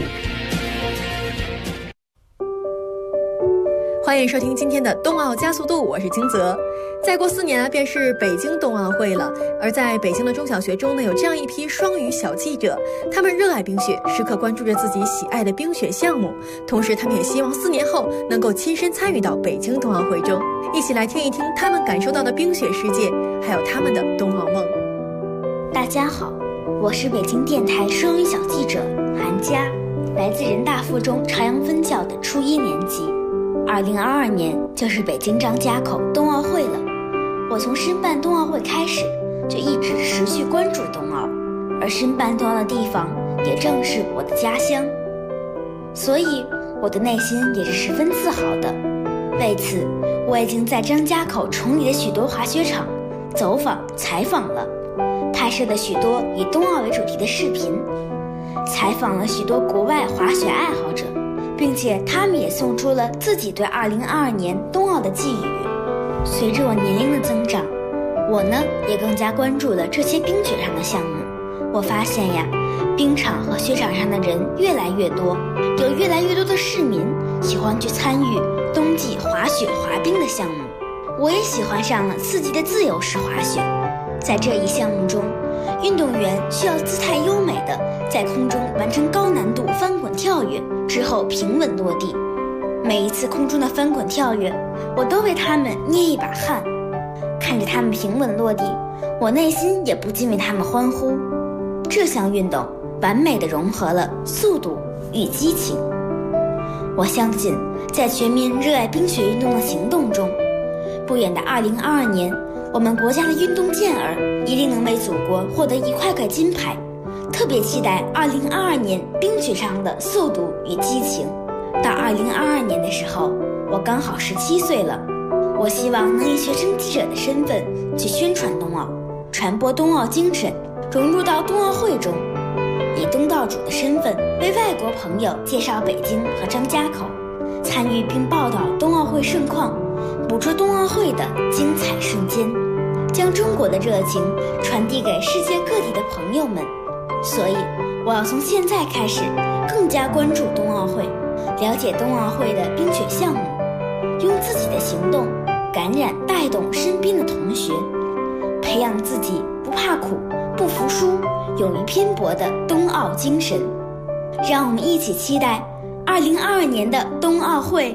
欢迎收听今天的冬奥加速度，我是金泽。再过4年便是北京冬奥会了，而在北京的中小学中呢，有这样一批双语小记者，他们热爱冰雪，时刻关注着自己喜爱的冰雪项目，同时他们也希望4年后能够亲身参与到北京冬奥会中，一起来听一听他们感受到的冰雪世界，还有他们的冬奥梦。 大家好，我是北京电台双语小记者韩佳，来自人大附中朝阳分校的初1年级。2022年就是北京张家口冬奥会了，我从申办冬奥会开始就一直持续关注冬奥，而申办冬奥的地方也正是我的家乡，所以我的内心也是十分自豪的。为此，我已经在张家口崇礼的许多滑雪场走访采访了，拍摄了许多以冬奥为主题的视频，采访了许多国外滑雪爱好者，并且他们也送出了自己对2022年冬奥的寄语。随着我年龄的增长，我呢也更加关注了这些冰雪上的项目。我发现呀，冰场和雪场上的人越来越多，有越来越多的市民喜欢去参与冬季滑雪滑冰的项目。我也喜欢上了刺激的自由式滑雪。在这一项目中，运动员需要姿态优美的在空中完成高难度翻滚跳跃之后平稳落地。每一次空中的翻滚跳跃，我都为他们捏一把汗。看着他们平稳落地，我内心也不禁为他们欢呼。这项运动完美地融合了速度与激情。我相信，在全民热爱冰雪运动的行动中，不远的2022年，我们国家的运动健儿一定能为祖国获得1块金牌。特别期待2022年冰雪上的速度与激情。到2022年的时候，我刚好17岁了。我希望能以学生记者的身份去宣传冬奥，传播冬奥精神，融入到冬奥会中，以东道主的身份为外国朋友介绍北京和张家口，参与并报道冬奥会盛况，捕捉冬奥会的精彩瞬间，将中国的热情传递给世界各地的朋友们。所以我要从现在开始更加关注冬奥会，了解冬奥会的冰雪项目，用自己的行动感染带动身边的同学，培养自己不怕苦不服输勇于拼搏的冬奥精神。让我们一起期待2022年的冬奥会。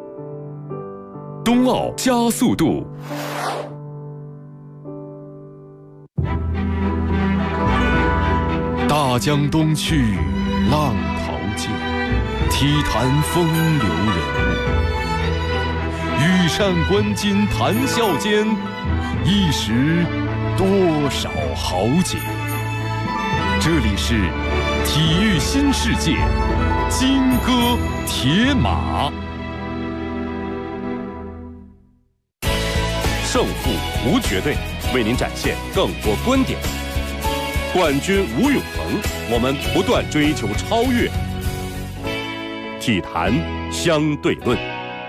冬奥加速度。大江东去，浪淘尽，体坛风流人物。羽扇纶巾谈笑间，一时多少豪杰。这里是体育新世界，金戈铁马。 胜负无绝对，为您展现更多观点。 冠军无永恒，我们不断追求超越。体坛相对论。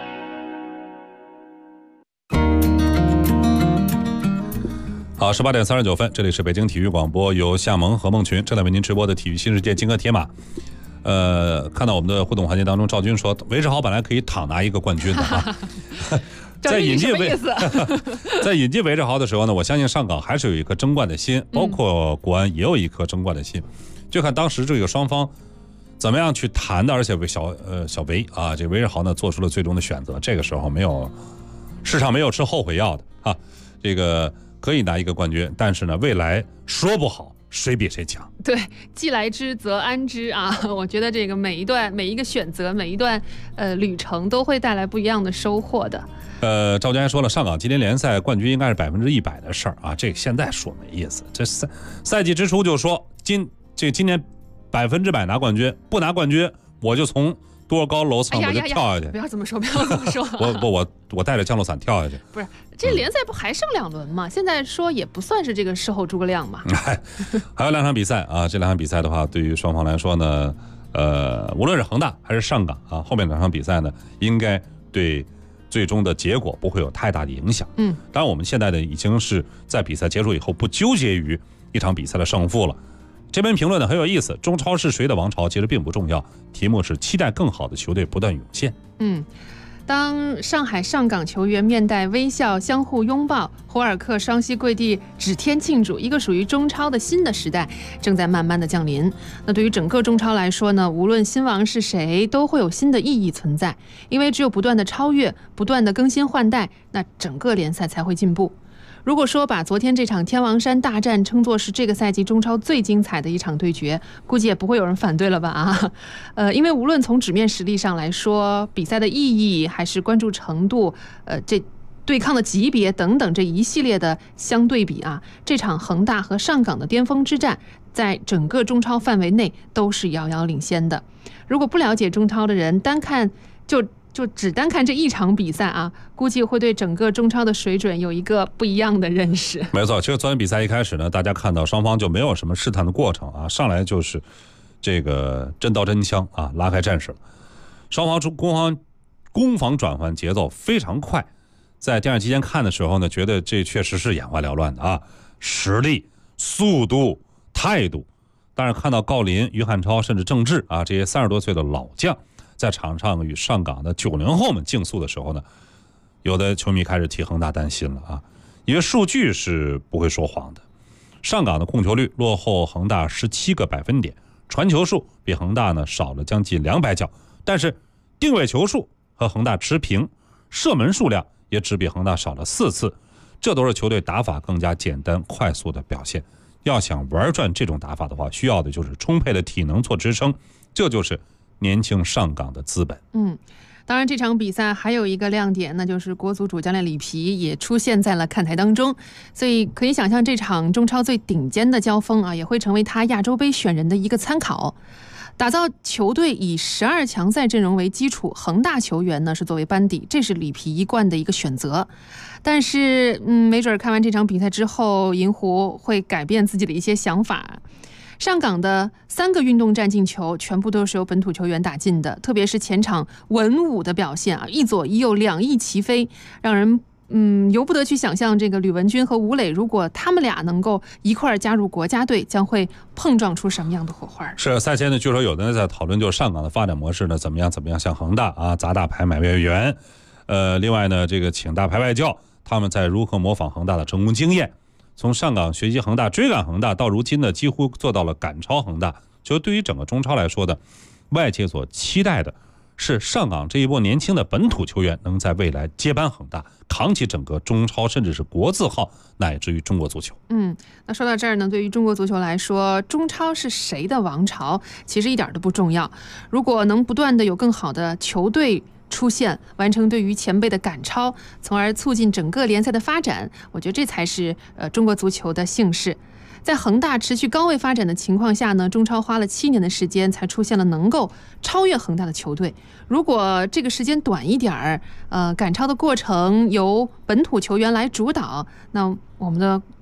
好，18点39分，这里是北京体育广播，由夏萌和孟群正在为您直播的体育新世界金戈铁马。看到我们的互动环节当中，赵军说韦世豪本来可以躺拿一个冠军的啊。在引进韦世豪的时候呢，我相信上港还是有一颗争冠的心，包括国安也有一颗争冠的心，就看当时这个双方怎么样去谈的。而且小韦啊，这韦世豪呢做出了最终的选择，这个时候市场没有吃后悔药的啊，这个可以拿一个冠军，但是呢，未来说不好谁比谁强。 对，既来之则安之啊！我觉得这个每一个选择，每一段旅程都会带来不一样的收获的。 赵佳说了，上港今年联赛冠军应该是100%的事儿啊，这个现在说没意思。这赛季之初就说今年100%拿冠军，不拿冠军我就从多高楼层我就跳下去。 不要这么说，不要这么说。 我带着降落伞跳下去。 不是，这联赛不还剩2轮吗？现在说也不算是这个事后诸葛亮嘛。 还有2场比赛啊，这2场比赛的话，对于双方来说呢，无论是恒大还是上港啊，后面2场比赛呢，应该对最终的结果不会有太大的影响。当然我们现在呢已经是在比赛结束以后不纠结于一场比赛的胜负了。这篇评论呢很有意思，中超是谁的王朝其实并不重要，题目是期待更好的球队不断涌现。 当上海上港球员面带微笑相互拥抱，胡尔克双膝跪地指天庆祝，一个属于中超的新的时代正在慢慢的降临。那对于整个中超来说呢，无论新王是谁，都会有新的意义存在，因为只有不断的超越，不断的更新换代，那整个联赛才会进步。如果说把昨天这场天王山大战称作是这个赛季中超最精彩的一场对决，估计也不会有人反对了吧啊？因为无论从纸面实力上来说，比赛的意义还是关注程度，这对抗的级别等等这一系列的相对比啊，这场恒大和上港的巅峰之战，在整个中超范围内都是遥遥领先的。如果不了解中超的人，只单看这一场比赛啊，估计会对整个中超的水准有一个不一样的认识。 没错，其实昨天比赛一开始呢，大家看到双方就没有什么试探的过程啊，上来就是这个真刀真枪啊，拉开战事了。双方攻防转换节奏非常快，在电视机前看的时候呢，觉得这确实是眼花缭乱的啊，实力、速度、态度。当然看到郜林、于汉超甚至郑智啊这些30多岁的老将在场上与上港的90后们竞速的时候呢，有的球迷开始替恒大担心了啊，因为数据是不会说谎的。上港的控球率落后恒大17个百分点，传球数比恒大呢少了将近200脚，但是定位球数和恒大持平，射门数量也只比恒大少了4次，这都是球队打法更加简单快速的表现。要想玩转这种打法的话，需要的就是充沛的体能做支撑，这就是年轻上港的资本。 当然这场比赛还有一个亮点，那就是国足主教练里皮也出现在了看台当中，所以可以想象这场中超最顶尖的交锋啊，也会成为他亚洲杯选人的一个参考。打造球队以12强赛阵容为基础，恒大球员呢是作为班底，这是里皮一贯的一个选择。但是没准看完这场比赛之后，银狐会改变自己的一些想法。上港的3个运动战进球全部都是由本土球员打进的，特别是前场文武的表现啊，一左一右2翼齐飞，让人由不得去想象这个吕文君和吴磊，如果他们俩能够一块儿加入国家队，将会碰撞出什么样的火花。 是赛前呢，据说有的人在讨论，就是上港的发展模式呢怎么样，像恒大啊，砸大牌买外援，另外呢，这个请大牌外教，他们在如何模仿恒大的成功经验。从上港学习恒大、追赶恒大，到如今呢，几乎做到了赶超恒大。就对于整个中超来说的，外界所期待的是上港这一波年轻的本土球员能在未来接班恒大，扛起整个中超，甚至是国字号，乃至于中国足球。 那说到这儿呢，对于中国足球来说，中超是谁的王朝，其实一点都不重要。如果能不断的有更好的球队出现，完成对于前辈的赶超，从而促进整个联赛的发展，我觉得这才是中国足球的幸事。在恒大持续高位发展的情况下呢，中超花了7年的时间才出现了能够超越恒大的球队。如果这个时间短一点儿，赶超的过程由本土球员来主导，那我们的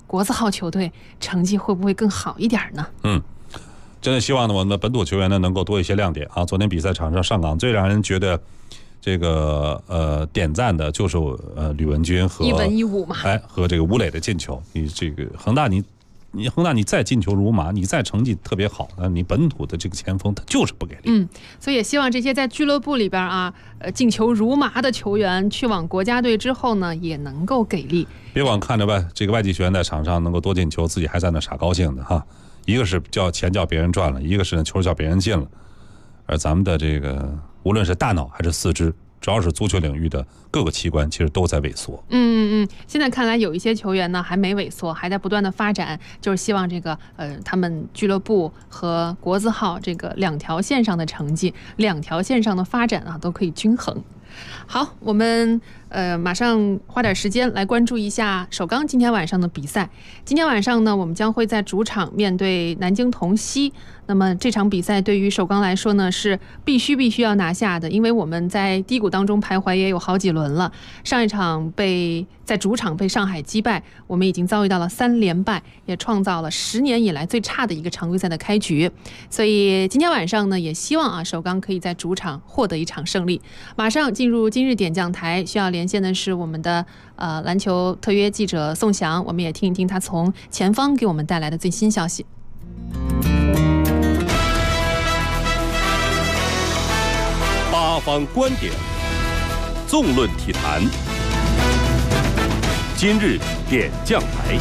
国字号球队成绩会不会更好一点呢？ 真的希望呢，我们的本土球员呢能够多一些亮点啊！昨天比赛场上上港最让人觉得这个点赞的就是吕文君和一文一武嘛， 和这个吴磊的进球。你这个恒大你再进球如麻，你再成绩特别好，那你本土的这个前锋他就是不给力。 所以也希望这些在俱乐部里边啊，进球如麻的球员去往国家队之后呢，也能够给力。 别光看着这个外籍球员在场上能够多进球，自己还在那傻高兴的哈。一个是钱叫别人赚了，一个是球叫别人进了，而咱们的这个无论是大脑还是四肢，主要是足球领域的各个器官，其实都在萎缩。 现在看来有一些球员呢还没萎缩，还在不断的发展，就是希望这个他们俱乐部和国字号这个两条线上的成绩，两条线上的发展啊都可以均衡。好，我们马上花点时间来关注一下首钢今天晚上的比赛。今天晚上呢，我们将会在主场面对南京同锡。那么这场比赛对于首钢来说呢，是必须要拿下的，因为我们在低谷当中徘徊也有好几轮了。上一场在主场被上海击败，我们已经遭遇到了3连败，也创造了10年以来最差的一个常规赛的开局。所以今天晚上呢，也希望首钢可以在主场获得一场胜利。马上进入今日点将台，需要连线的是我们的篮球特约记者宋翔，我们也听一听他从前方给我们带来的最新消息。 八方观点，纵论体坛，今日点将台。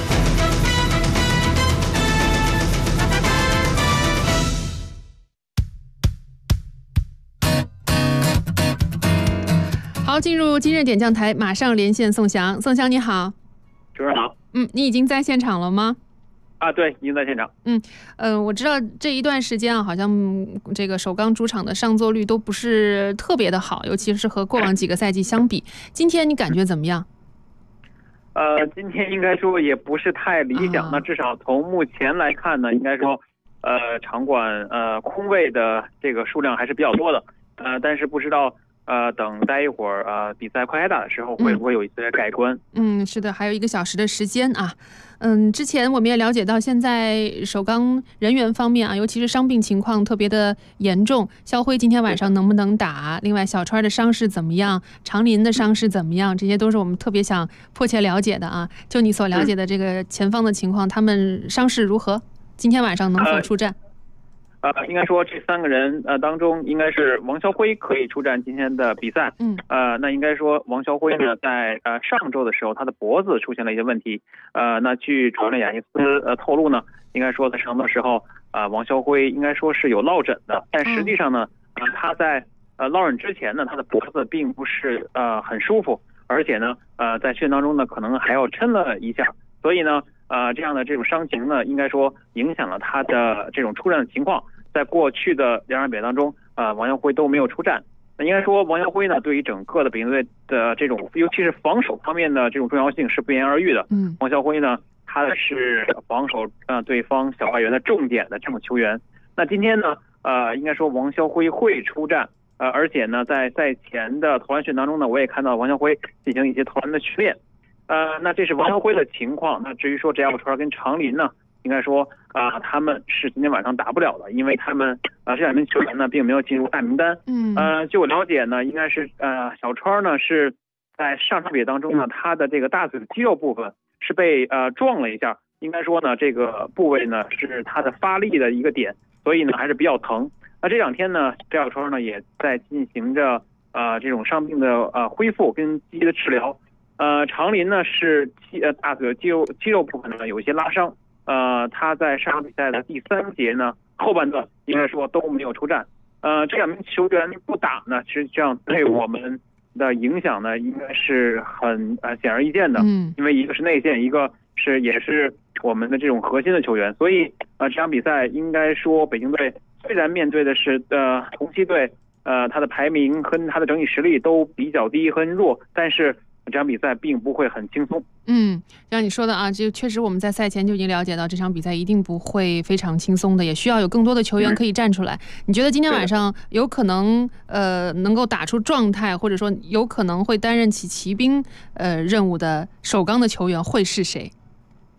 好，进入今日点将台，马上连线宋翔。宋翔你好。 主持人好。 你已经在现场了吗？ 对，已经在现场。 我知道这一段时间好像这个首钢主场的上座率都不是特别的好，尤其是和过往几个赛季相比。今天你感觉怎么样？ 今天应该说也不是太理想。那至少从目前来看呢，应该说，场馆空位的这个数量还是比较多的。但是不知道。等待一会儿比赛快开打的时候会不会有一些改观？ 是的，还有1个小时的时间啊。之前我们也了解到，现在首钢人员方面啊，尤其是伤病情况特别的严重。肖辉今天晚上能不能打？另外小川的伤势怎么样？长林的伤势怎么样？这些都是我们特别想迫切了解的啊。就你所了解的这个前方的情况，他们伤势如何？今天晚上能否出战？ 应该说这3个人当中，应该是王肖辉可以出战今天的比赛。那应该说王肖辉呢，在上周的时候，他的脖子出现了一些问题。那据主教练雅尼斯透露呢，应该说在上周的时候，王肖辉应该说是有落枕的，但实际上呢，他在落枕之前呢，他的脖子并不是很舒服，而且呢，在训练当中呢，可能还要抻了一下，所以呢，这样的这种伤情呢，应该说影响了他的这种出战的情况。在过去的2场比赛当中，王肖辉都没有出战。那应该说，王肖辉呢，对于整个的北京队的这种，尤其是防守方面的这种重要性是不言而喻的。王肖辉呢，他是防守对方小外援的重点的这种球员。那今天呢，应该说王肖辉会出战，而且呢，在赛前的投篮训当中呢，我也看到王肖辉进行一些投篮的训练。那这是王肖辉的情况。那至于说翟小川跟长林呢？应该说他们是今天晚上打不了的，因为他们这2名球员呢并没有进入大名单。据我了解呢，应该是小川呢是在上场比赛当中呢，他的这个大腿的肌肉部分是被撞了一下，应该说呢这个部位呢是他的发力的一个点，所以呢还是比较疼。那这2天呢，翟小川呢也在进行着这种伤病的恢复跟积极的治疗。长林呢是大腿的肌肉部分呢有一些拉伤。他在上场比赛的第3节呢，后半段应该说都没有出战。这2名球员不打呢，实际上对我们的影响呢，应该是很显而易见的。因为一个是内线，一个也是我们的这种核心的球员，所以这场比赛应该说北京队虽然面对的是同曦队，他的排名和他的整体实力都比较低很弱，但是这场比赛并不会很轻松。 像你说的啊，就确实我们在赛前就已经了解到这场比赛一定不会非常轻松的，也需要有更多的球员可以站出来。你觉得今天晚上有可能能够打出状态，或者说有可能会担任起骑兵任务的首钢的球员会是谁？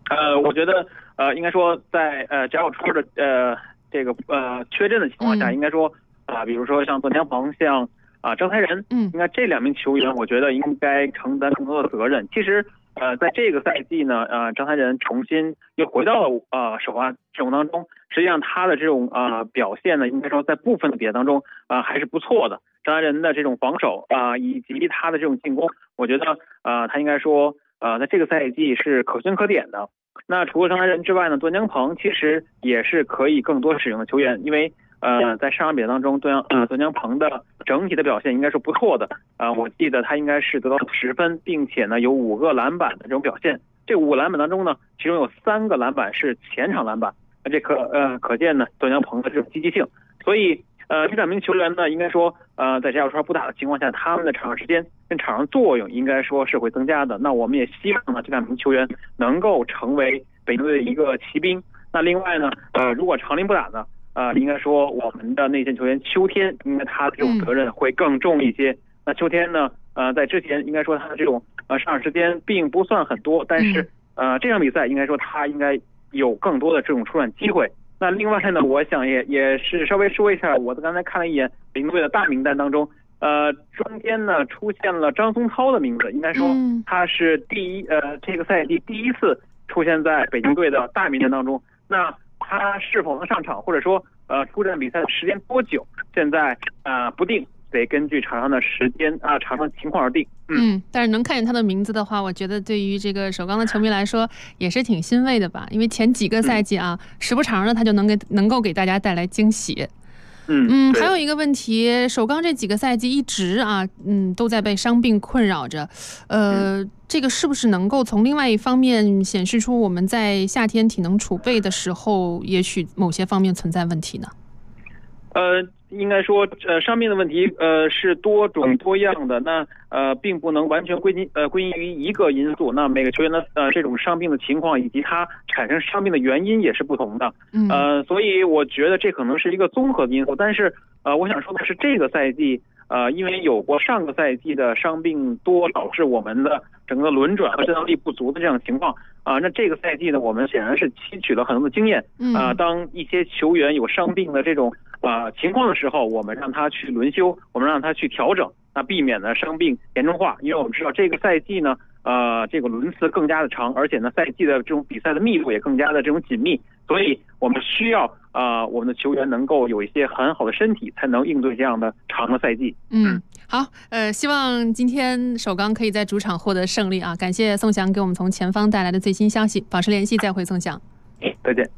我觉得应该说在贾小川的这个缺阵的情况下，应该说比如说像段江鹏、像张才仁，应该这2名球员，我觉得应该承担更多的责任。其实在这个赛季呢，张才仁重新又回到了首发阵容当中，实际上他的这种表现呢，应该说在部分的比赛当中还是不错的。张才仁的这种防守以及他的这种进攻，我觉得他应该说在这个赛季是可圈可点的。那除了张才仁之外呢，段江鹏其实也是可以更多使用的球员，因为在上场比赛当中，段江鹏的整体的表现应该是不错的。我记得他应该是得到10分，并且呢有5个篮板的这种表现。这5个篮板当中呢，其中有3个篮板是前场篮板，这可见呢段江鹏的这种积极性。所以这2名球员呢，应该说在贾小川不打的情况下，他们的场上时间跟场上作用应该说是会增加的。那我们也希望呢这2名球员能够成为北京队的一个骑兵。那另外呢如果长林不打呢，应该说我们的内线球员秋天，应该他的这种责任会更重一些。那秋天呢在之前应该说他的这种上场时间并不算很多，但是这场比赛应该说他应该有更多的这种出场机会。那另外呢，我想也是稍微说一下，我刚才看了一眼北京队的大名单当中，中间呢出现了张松涛的名字，应该说他是这个赛季第1次出现在北京队的大名单当中。那他是否能上场，或者说出战比赛的时间多久，现在不定，得根据场上的时间场上情况而定。 但是能看见他的名字的话，我觉得对于这个首钢的球迷来说也是挺欣慰的吧，因为前几个赛季时不常的他就能够给大家带来惊喜。还有一个问题，首钢这几个赛季一直都在被伤病困扰着，这个是不是能够从另外一方面显示出我们在夏天体能储备的时候，也许某些方面存在问题呢？ 应该说伤病的问题是多种多样的，那并不能完全归因于一个因素。那每个球员的这种伤病的情况以及他产生伤病的原因也是不同的。所以我觉得这可能是一个综合的因素。但是我想说的是，这个赛季因为有过上个赛季的伤病多导致我们的整个轮转和战斗力不足的这样的情况那这个赛季呢，我们显然是吸取了很多的经验当一些球员有伤病的这种情况的时候，我们让他去轮休，我们让他去调整，那避免呢伤病严重化。因为我们知道这个赛季呢这个轮次更加的长，而且呢赛季的这种比赛的密度也更加的这种紧密，所以我们需要我们的球员能够有一些很好的身体，才能应对这样的长的赛季。 好，希望今天首钢可以在主场获得胜利感谢宋翔给我们从前方带来的最新消息，保持联系，再会宋翔。 再见。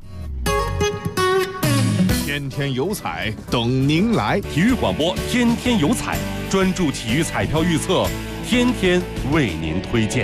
天天有彩等您来， 体育广播天天有彩，专注体育彩票预测，天天为您推荐。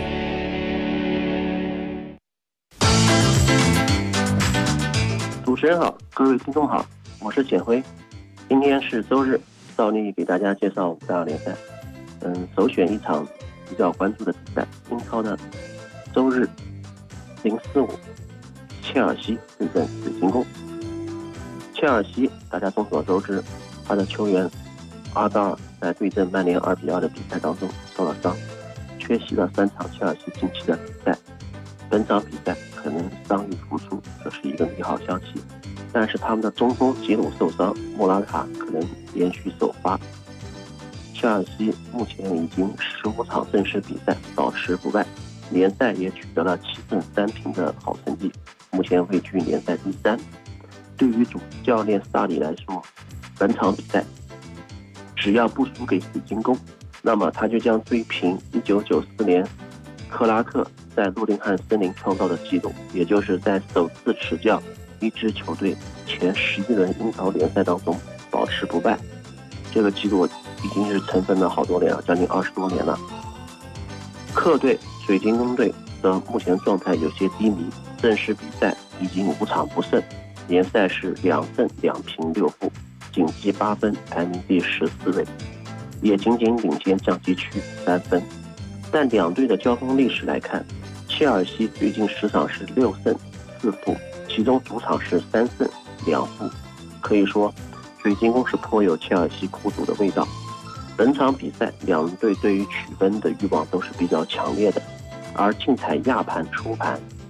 主持人好，各位听众好，我是简辉。今天是周日，照例给大家介绍5大联赛。首选一场比较关注的比赛，英超的周日045，切尔西对阵水晶宫。切尔西大家众所周知，他的球员阿扎尔在对阵曼联2-2的比赛当中受了伤，缺席了3场切尔西近期的比赛。本场比赛可能伤愈复出，这是一个利好消息。但是他们的中锋吉鲁受伤，莫拉塔可能连续首发。切尔西目前已经15场正式比赛保持不败，联赛也取得了7胜3平的好成绩，目前位居联赛第3。对于主教练萨里来说，本场比赛只要不输给水晶宫，那么他就将追平1994年克拉克在诺丁汉森林创造的纪录，也就是在首次执教一支球队前11轮英超联赛当中保持不败。这个纪录已经是尘封了好多年了，将近20多年了。客队水晶宫队的目前状态有些低迷，正式比赛已经5场不胜，联赛是2胜2平6负，仅积8分，排名第14位，也仅仅领先降级区3分。但两队的交锋历史来看，切尔西最近10场是6胜4负，其中主场是3胜2负，可以说水晶宫是颇有切尔西苦主的味道。本场比赛两队对于取分的欲望都是比较强烈的，而竞彩亚盘初盘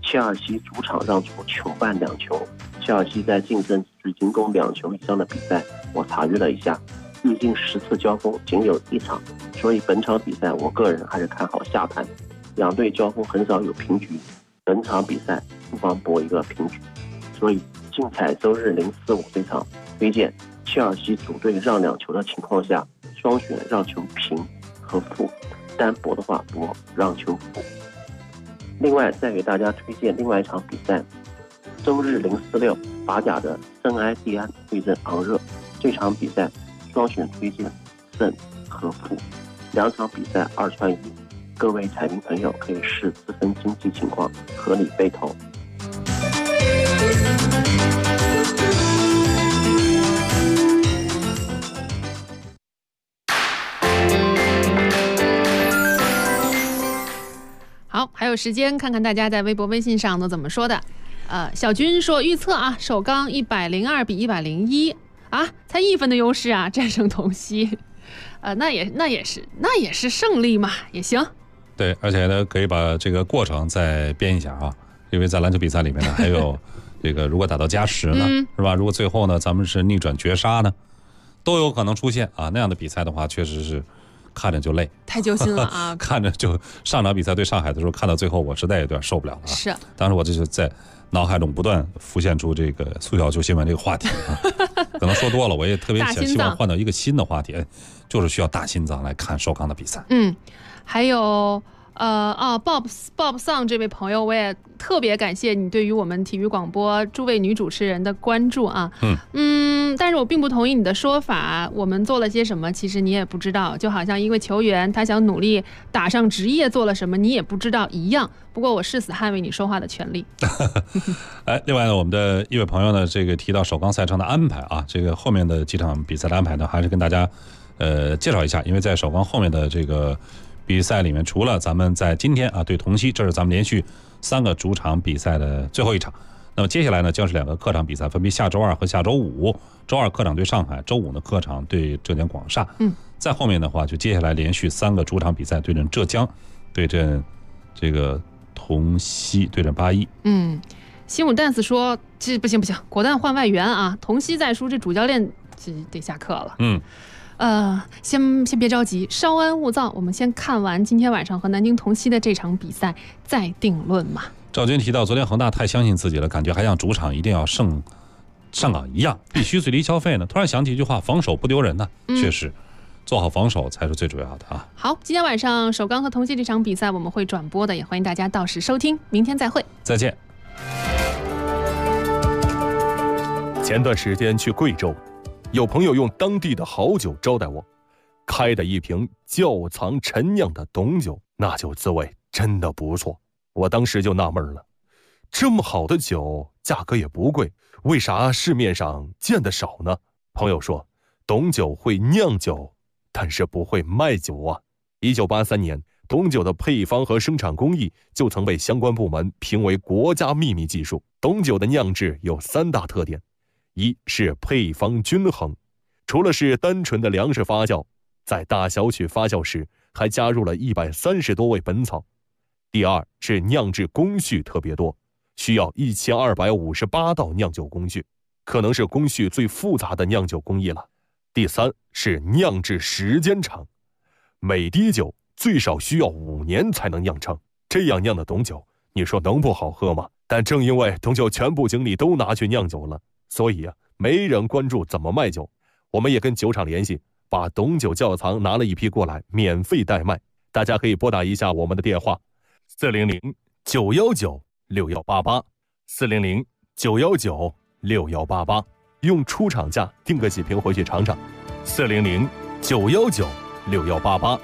切尔西主场让出球半2球。切尔西在净胜只进攻2球以上的比赛，我查阅了一下，历经10次交锋仅有1场，所以本场比赛我个人还是看好下盘。两队交锋很少有平局，本场比赛不妨博一个平局。所以竞彩周日045这场推荐切尔西主队让2球的情况下，双选让球平和负，单博的话博让球负。另外再给大家推荐另外一场比赛，周日046法甲的圣埃蒂安对阵昂热，这场比赛双选推荐胜和负，2场比赛2串1，各位彩民朋友可以视自身经济情况合理备投。 好，还有时间看看大家在微博、微信上都怎么说的。小军说预测啊，首钢102比101啊，才1分的优势啊，战胜同曦。那也是胜利嘛，也行。 对，而且呢，可以把这个过程再编一下啊，因为在篮球比赛里面呢，还有这个如果打到加时呢，是吧？如果最后呢，咱们是逆转绝杀呢，都有可能出现啊。那样的比赛的话，确实是看着就累， 太揪心了啊！ 看着就上场比赛对上海的时候，看到最后我实在有点受不了了。 是， 当时我这就在脑海中不断浮现出这个速效救心丸这个话题啊，可能说多了，我也特别希望换到一个新的话题，就是需要大心脏来看首钢的比赛。 还有Bob Song 这位朋友，我也特别感谢你对于我们体育广播诸位女主持人的关注啊。但是我并不同意你的说法，我们做了些什么，其实你也不知道，就好像一位球员他想努力打上职业做了什么，你也不知道一样。不过我誓死捍卫你说话的权利。 另外呢，我们的一位朋友呢，这个提到首钢赛程的安排啊，这个后面的几场比赛的安排呢，还是跟大家介绍一下，因为在首钢后面的这个比赛里面，除了咱们在今天啊对同曦，这是咱们连续3个主场比赛的最后一场。那么接下来呢，将是2个客场比赛，分别下周2和下周5。周2客场对上海，周5呢客场对浙江广厦。再后面的话，就接下来连续3个主场比赛，对阵浙江，对阵这个同曦，对阵8-1。 西姆 dance 说这不行，果断换外援啊！同曦再输，这主教练这得下课了。先别着急，稍安勿躁，我们先看完今天晚上和南京同曦的这场比赛再定论嘛。 赵军提到，昨天恒大太相信自己了，感觉还像主场一定要上港一样，必须最低消费呢。突然想起一句话，防守不丢人呢。确实，做好防守才是最主要的啊。 好，今天晚上首钢和同曦这场比赛我们会转播的，也欢迎大家到时收听。明天再会， 再见。 前段时间去贵州，有朋友用当地的好酒招待我，开的一瓶窖藏陈酿的董酒，那酒滋味真的不错。我当时就纳闷了，这么好的酒价格也不贵，为啥市面上见得少呢？朋友说，董酒会酿酒，但是不会卖酒啊。1983年，董酒的配方和生产工艺就曾被相关部门评为国家秘密技术。董酒的酿制有3大特点，一是配方均衡，除了是单纯的粮食发酵，在大小曲发酵时还加入了130多味本草。第二是酿制工序特别多，需要1258道酿酒工序，可能是工序最复杂的酿酒工艺了。第三是酿制时间长，每滴酒最少需要5年才能酿成，这样酿的董酒，你说能不好喝吗？但正因为董酒全部精力都拿去酿酒了，所以没人关注怎么卖酒。我们也跟酒厂联系，把董酒窖藏拿了一批过来，免费代卖。大家可以拨打一下我们的电话400-919-6188 400-919-6188，用出厂价订个几瓶回去尝尝。400-919-6188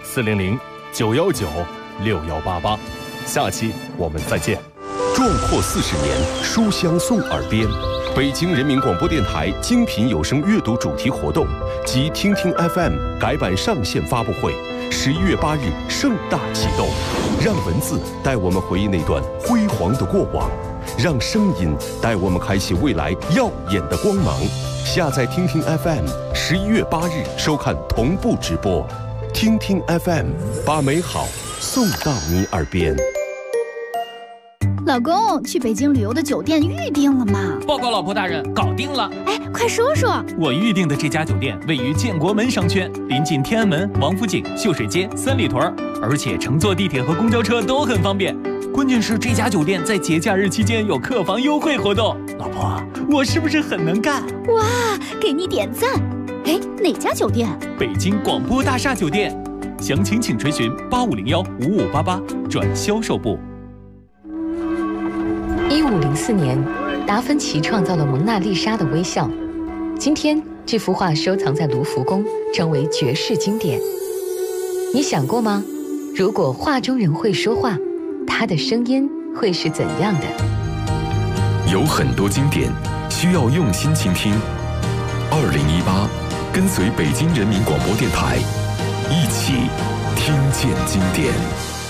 400-919-6188，下期我们再见。 壮阔40年，书香送耳边。北京人民广播电台精品有声阅读主题活动及听听 FM 改版上线发布会，11月8日盛大启动。让文字带我们回忆那段辉煌的过往，让声音带我们开启未来耀眼的光芒。下载听听 FM，11月8日收看同步直播。听听 FM， 把美好送到你耳边。 老公，去北京旅游的酒店预定了吗？ 报告老婆大人，搞定了。 哎，快说说。 我预定的这家酒店位于建国门商圈，临近天安门、王府井、秀水街、三里屯，而且乘坐地铁和公交车都很方便。关键是这家酒店在节假日期间有客房优惠活动。老婆，我是不是很能干？ 哇，给你点赞。哎，哪家酒店？ 北京广播大厦酒店。详情请垂询8501-5588转销售部。 1504年，达芬奇创造了蒙娜丽莎的微笑。今天，这幅画收藏在卢浮宫，成为绝世经典。你想过吗？如果画中人会说话，他的声音会是怎样的？ 有很多经典需要用心倾听。2018，跟随北京人民广播电台，一起听见经典。